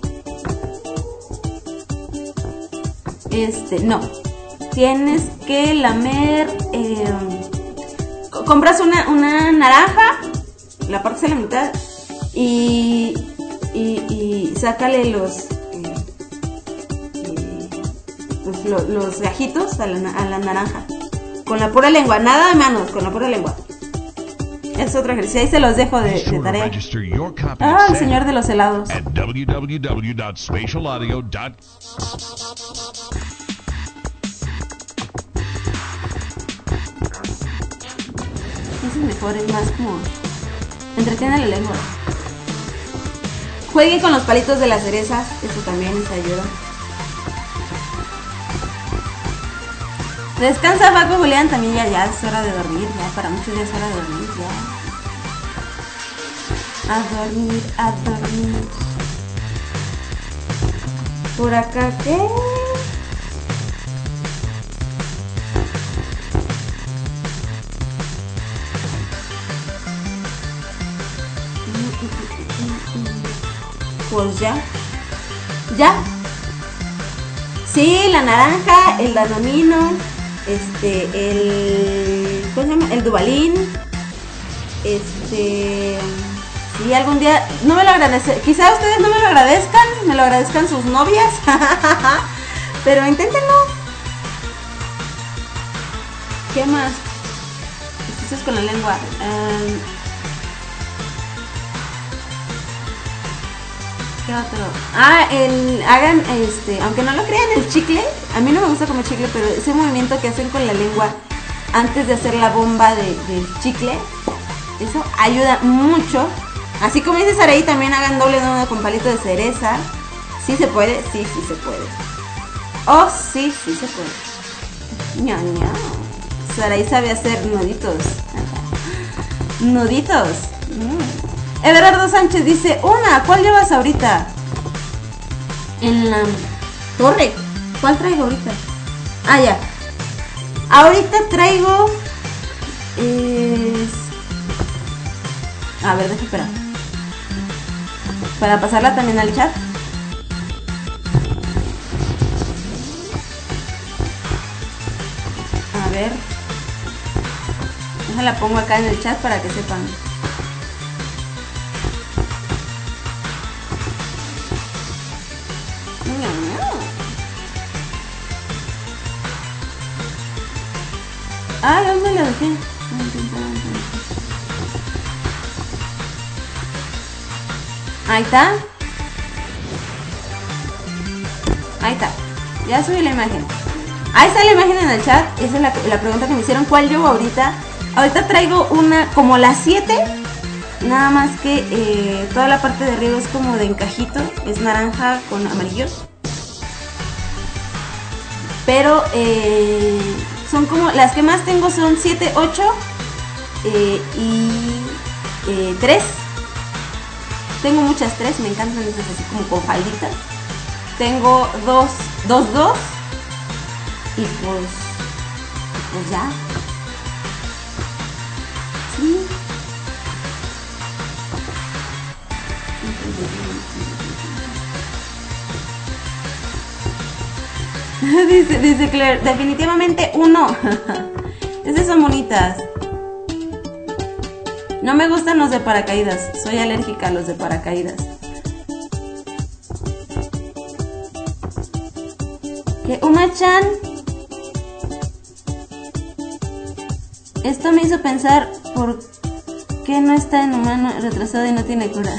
Este, no. Tienes que lamer... Eh, compras una, una naranja, la partes a la mitad y, y, y sácale los, eh, eh, pues lo, los gajitos a la, a la naranja con la pura lengua, nada de manos, con la pura lengua. Es otro ejercicio, ahí se los dejo de, de tarea. Ah, el señor de los helados. Es mejor, es más como entretiene la lengua. Jueguen con los palitos de la cereza, eso también les ayuda. Descansa, Paco, Julián, también ya, ya es hora de dormir, ya para muchos ya es hora de dormir, ya. A dormir, a dormir. Por acá, ¿qué? Pues ya. Ya. Sí, la naranja, el danonino, este, el... ¿cómo se llama? El Duvalín. Este... Sí, algún día... No me lo agradecen. Quizá ustedes no me lo agradezcan. Me lo agradezcan sus novias. Pero inténtenlo. ¿Qué más? Esto es con la lengua. Um, ¿Qué otro? Ah, el, hagan, este, aunque no lo crean, el chicle. A mí no me gusta comer chicle, pero ese movimiento que hacen con la lengua antes de hacer la bomba de, del chicle, eso ayuda mucho. Así como dice Saraí, también hagan doble nudo con palito de cereza. ¿Sí se puede? Sí, sí se puede. Oh, sí, sí se puede. Ño, ño. Saraí sabe hacer nuditos. Nuditos. Mm. Everardo Sánchez dice, una, ¿cuál llevas ahorita? En la torre. ¿Cuál traigo ahorita? Ah, ya. Ahorita traigo... Es... A ver, deja esperar. Para pasarla también al chat. A ver. Déjala pongo acá en el chat para que sepan. Ay, ¿dónde lo dejé? Ahí está. Ahí está. Ya subí la imagen. Ahí está la imagen en el chat. Esa es la, la pregunta que me hicieron. ¿Cuál llevo ahorita? Ahorita traigo una como las siete. Nada más que eh, toda la parte de arriba es como de encajito. Es naranja con amarillos. Pero eh, son como... Las que más tengo son siete, ocho eh, y eh, tres. Tengo muchas tres, me encantan esas así como con falditas. Tengo dos, dos, dos Y pues, pues ya. Sí. dice, dice Claire, definitivamente uno. Esas son bonitas. No me gustan los de paracaídas. Soy alérgica a los de paracaídas. Que Uma-chan. Esto me hizo pensar por qué no está en humano retrasado y no tiene cura.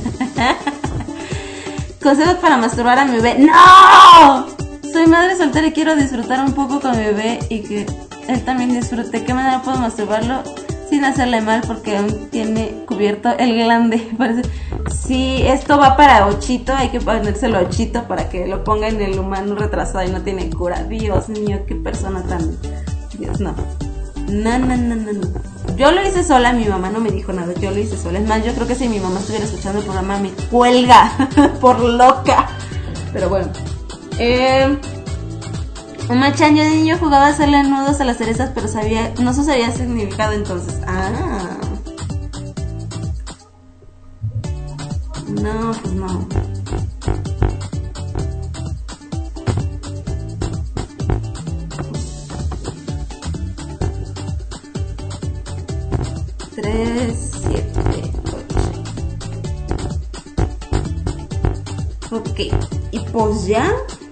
Consejos para masturbar a mi bebé. ¡No! Soy madre soltera y quiero disfrutar un poco con mi bebé y que él también disfrute. ¿Qué manera puedo masturbarlo sin hacerle mal? Porque aún tiene cubierto el glande. Parece. Sí, esto va para Ochito. Hay que ponérselo a Ochito para que lo ponga en el humano retrasado y no tiene cura. Dios mío, qué persona tan... Dios, no. No, no, no, no, no. Yo lo hice sola, mi mamá no me dijo nada. Yo lo hice sola. Es más, yo creo que si mi mamá estuviera escuchando el programa me cuelga por loca. Pero bueno. Eh... Uma-chan, yo de niño jugaba a hacerle nudos a las cerezas, pero sabía, no se sabía significado entonces. Ah. No, pues no. Tres, siete, ocho. Ok, y pues ya.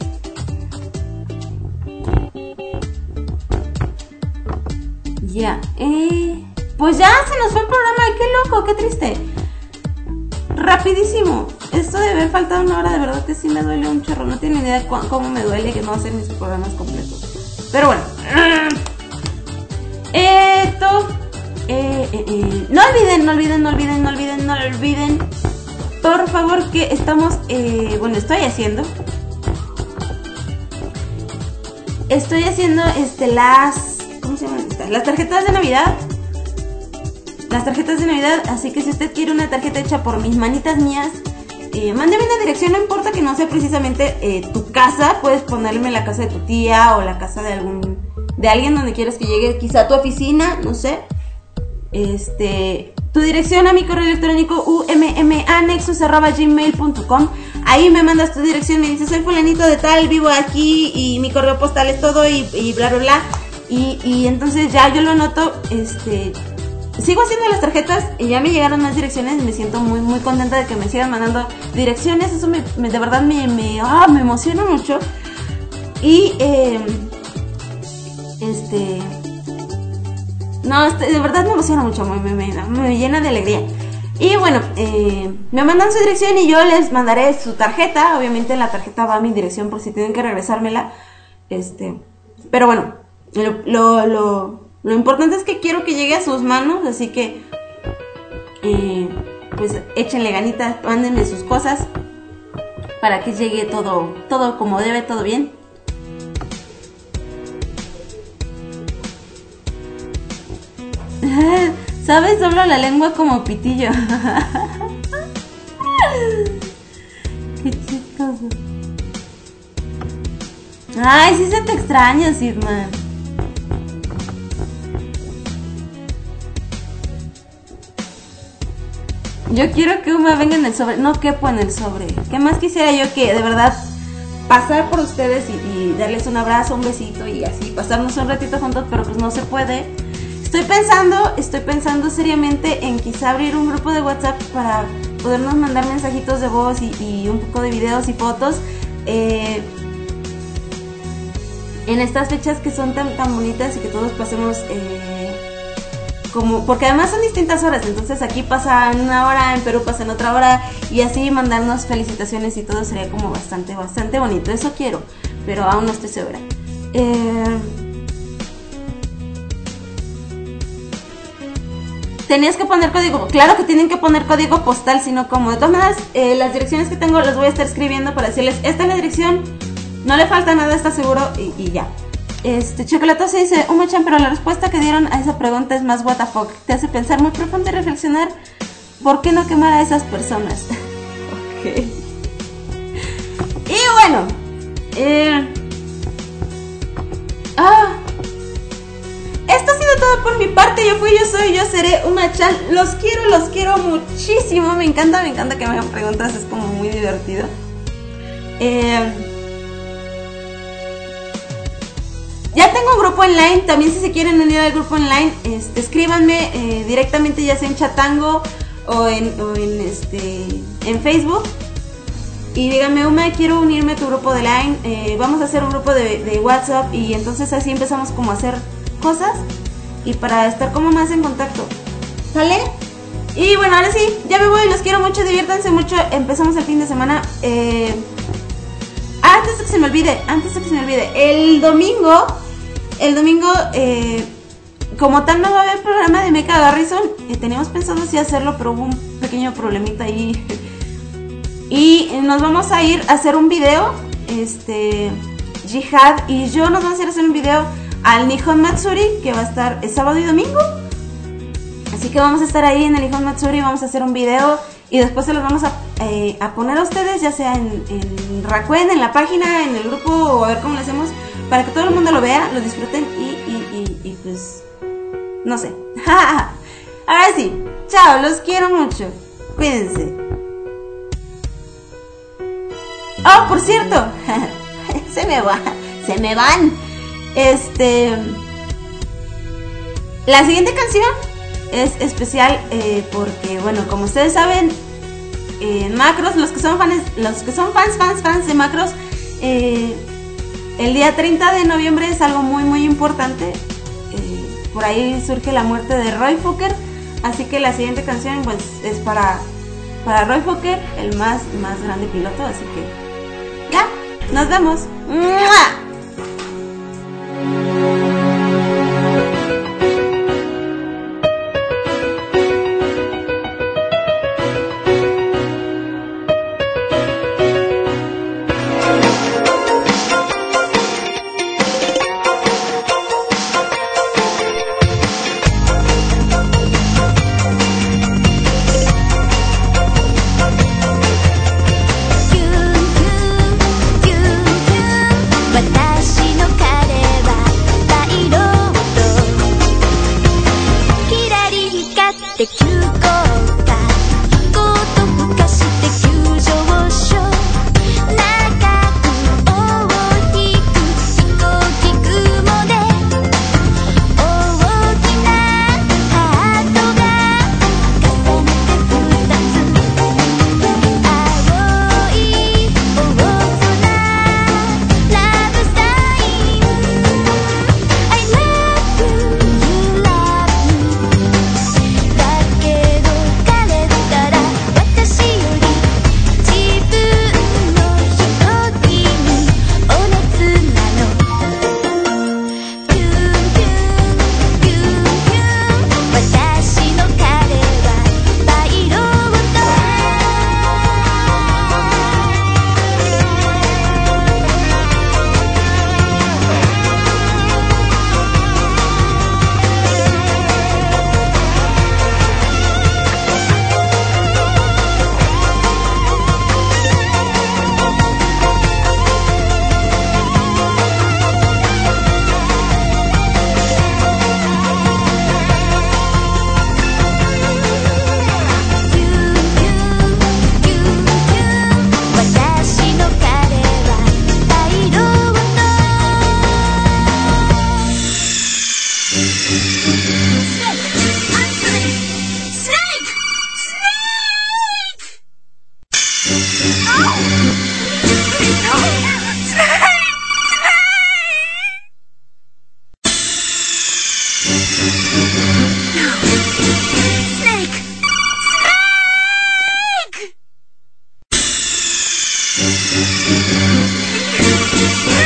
Ya, eh, pues ya se nos fue el programa. Qué loco, qué triste. Rapidísimo. Esto de haber faltado una hora, de verdad que sí me duele un chorro. No tiene idea cu- cómo me duele que no hacer mis programas completos. Pero bueno. Esto. Eh, eh, eh. No olviden, no olviden, no olviden, no olviden, no olviden. Por favor, que estamos. Eh, bueno, estoy haciendo. Estoy haciendo este las. ¿Cómo se llaman estas? Las tarjetas de Navidad. Las tarjetas de Navidad. Así que si usted quiere una tarjeta hecha por mis manitas mías, eh, mándeme una dirección. No importa que no sea precisamente eh, tu casa. Puedes ponerme la casa de tu tía o la casa de algún de alguien donde quieras que llegue. Quizá a tu oficina, no sé. Este, tu dirección a mi correo electrónico ummanexus arroba gmail punto com. Ahí me mandas tu dirección. Me dices, soy fulanito de tal, vivo aquí y mi correo postal es todo y, y bla bla bla. Y, y entonces ya yo lo anoto, este, sigo haciendo las tarjetas y ya me llegaron más direcciones y me siento muy muy contenta de que me sigan mandando direcciones. Eso me, me de verdad me, me, ah, me emociona mucho. Y eh, este, no, este, de verdad me emociona mucho, me, me, me, me llena de alegría. Y bueno, eh, me mandan su dirección y yo les mandaré su tarjeta. Obviamente en la tarjeta va mi dirección por si tienen que regresármela. Este, pero bueno. Lo, lo, lo, lo importante es que quiero que llegue a sus manos, así que eh, pues échenle ganitas, mándenme sus cosas para que llegue todo, todo como debe, todo bien. ¿Sabes? Doblo la lengua como pitillo. Qué chistoso. Ay, sí se te extraña, Sidman. Yo quiero que Uma venga en el sobre. No quepo en el sobre. ¿Qué más quisiera yo que de verdad pasar por ustedes y, y darles un abrazo, un besito y así pasarnos un ratito juntos? Pero pues no se puede. Estoy pensando, estoy pensando seriamente en quizá abrir un grupo de WhatsApp para podernos mandar mensajitos de voz y, y un poco de videos y fotos. Eh, en estas fechas que son tan, tan bonitas y que todos pasemos... Eh, Como, porque además son distintas horas, entonces aquí pasa en una hora, en Perú pasa en otra hora y así mandarnos felicitaciones y todo sería como bastante, bastante bonito. Eso quiero, pero aún no estoy segura. Eh... Tenías que poner código, claro que tienen que poner código postal, sino como de todas maneras eh, las direcciones que tengo las voy a estar escribiendo para decirles, esta es la dirección, no le falta nada, está seguro y, y ya. Este, Chocolatoso dice, Uma-chan, pero la respuesta que dieron a esa pregunta es más what the fuck. Te hace pensar muy profundo y reflexionar. ¿Por qué no quemar a esas personas? Ok. Y bueno, eh, Ah, esto ha sido todo por mi parte. Yo fui, yo soy, yo seré Uma-chan. Los quiero, los quiero muchísimo. Me encanta, me encanta que me hagan preguntas. Es como muy divertido. Eh, ya tengo un grupo online. También si se quieren unir al grupo online, este, escríbanme eh, directamente, ya sea en Chatango o en, o en, este, en Facebook. Y díganme, Uma, quiero unirme a tu grupo de Line. Eh, vamos a hacer un grupo de, de WhatsApp. Y entonces así empezamos como a hacer cosas. Y para estar como más en contacto. ¿Sale? Y bueno, ahora sí, ya me voy. Los quiero mucho, diviértanse mucho. Empezamos el fin de semana. Eh, antes de que se me olvide, antes de que se me olvide. El domingo, el domingo, eh, como tal no va a haber programa de Mecha Garrison. Eh, teníamos pensado así hacerlo, pero hubo un pequeño problemita ahí. Y nos vamos a ir a hacer un video, este, Jihad y yo nos vamos a ir a hacer un video al Nihon Matsuri, que va a estar el sábado y domingo. Así que vamos a estar ahí en el Nihon Matsuri, vamos a hacer un video y después se los vamos a, eh, a poner a ustedes, ya sea en, en Rakuen, en la página, en el grupo, o a ver cómo lo hacemos, para que todo el mundo lo vea, lo disfruten y, y, y, y pues, no sé. Ahora sí, chao, los quiero mucho, cuídense. Oh, por cierto, se me va, se me van. Este, la siguiente canción es especial eh, porque, bueno, como ustedes saben, en eh, Macros, los que son fans, los que son fans, fans, fans de Macros, eh, el día treinta de noviembre es algo muy, muy importante. Eh, por ahí surge la muerte de Roy Fokker, así que la siguiente canción, pues, es para para Roy Fokker, el más, más grande piloto, así que ya, nos vemos. ¡Mua! Snake!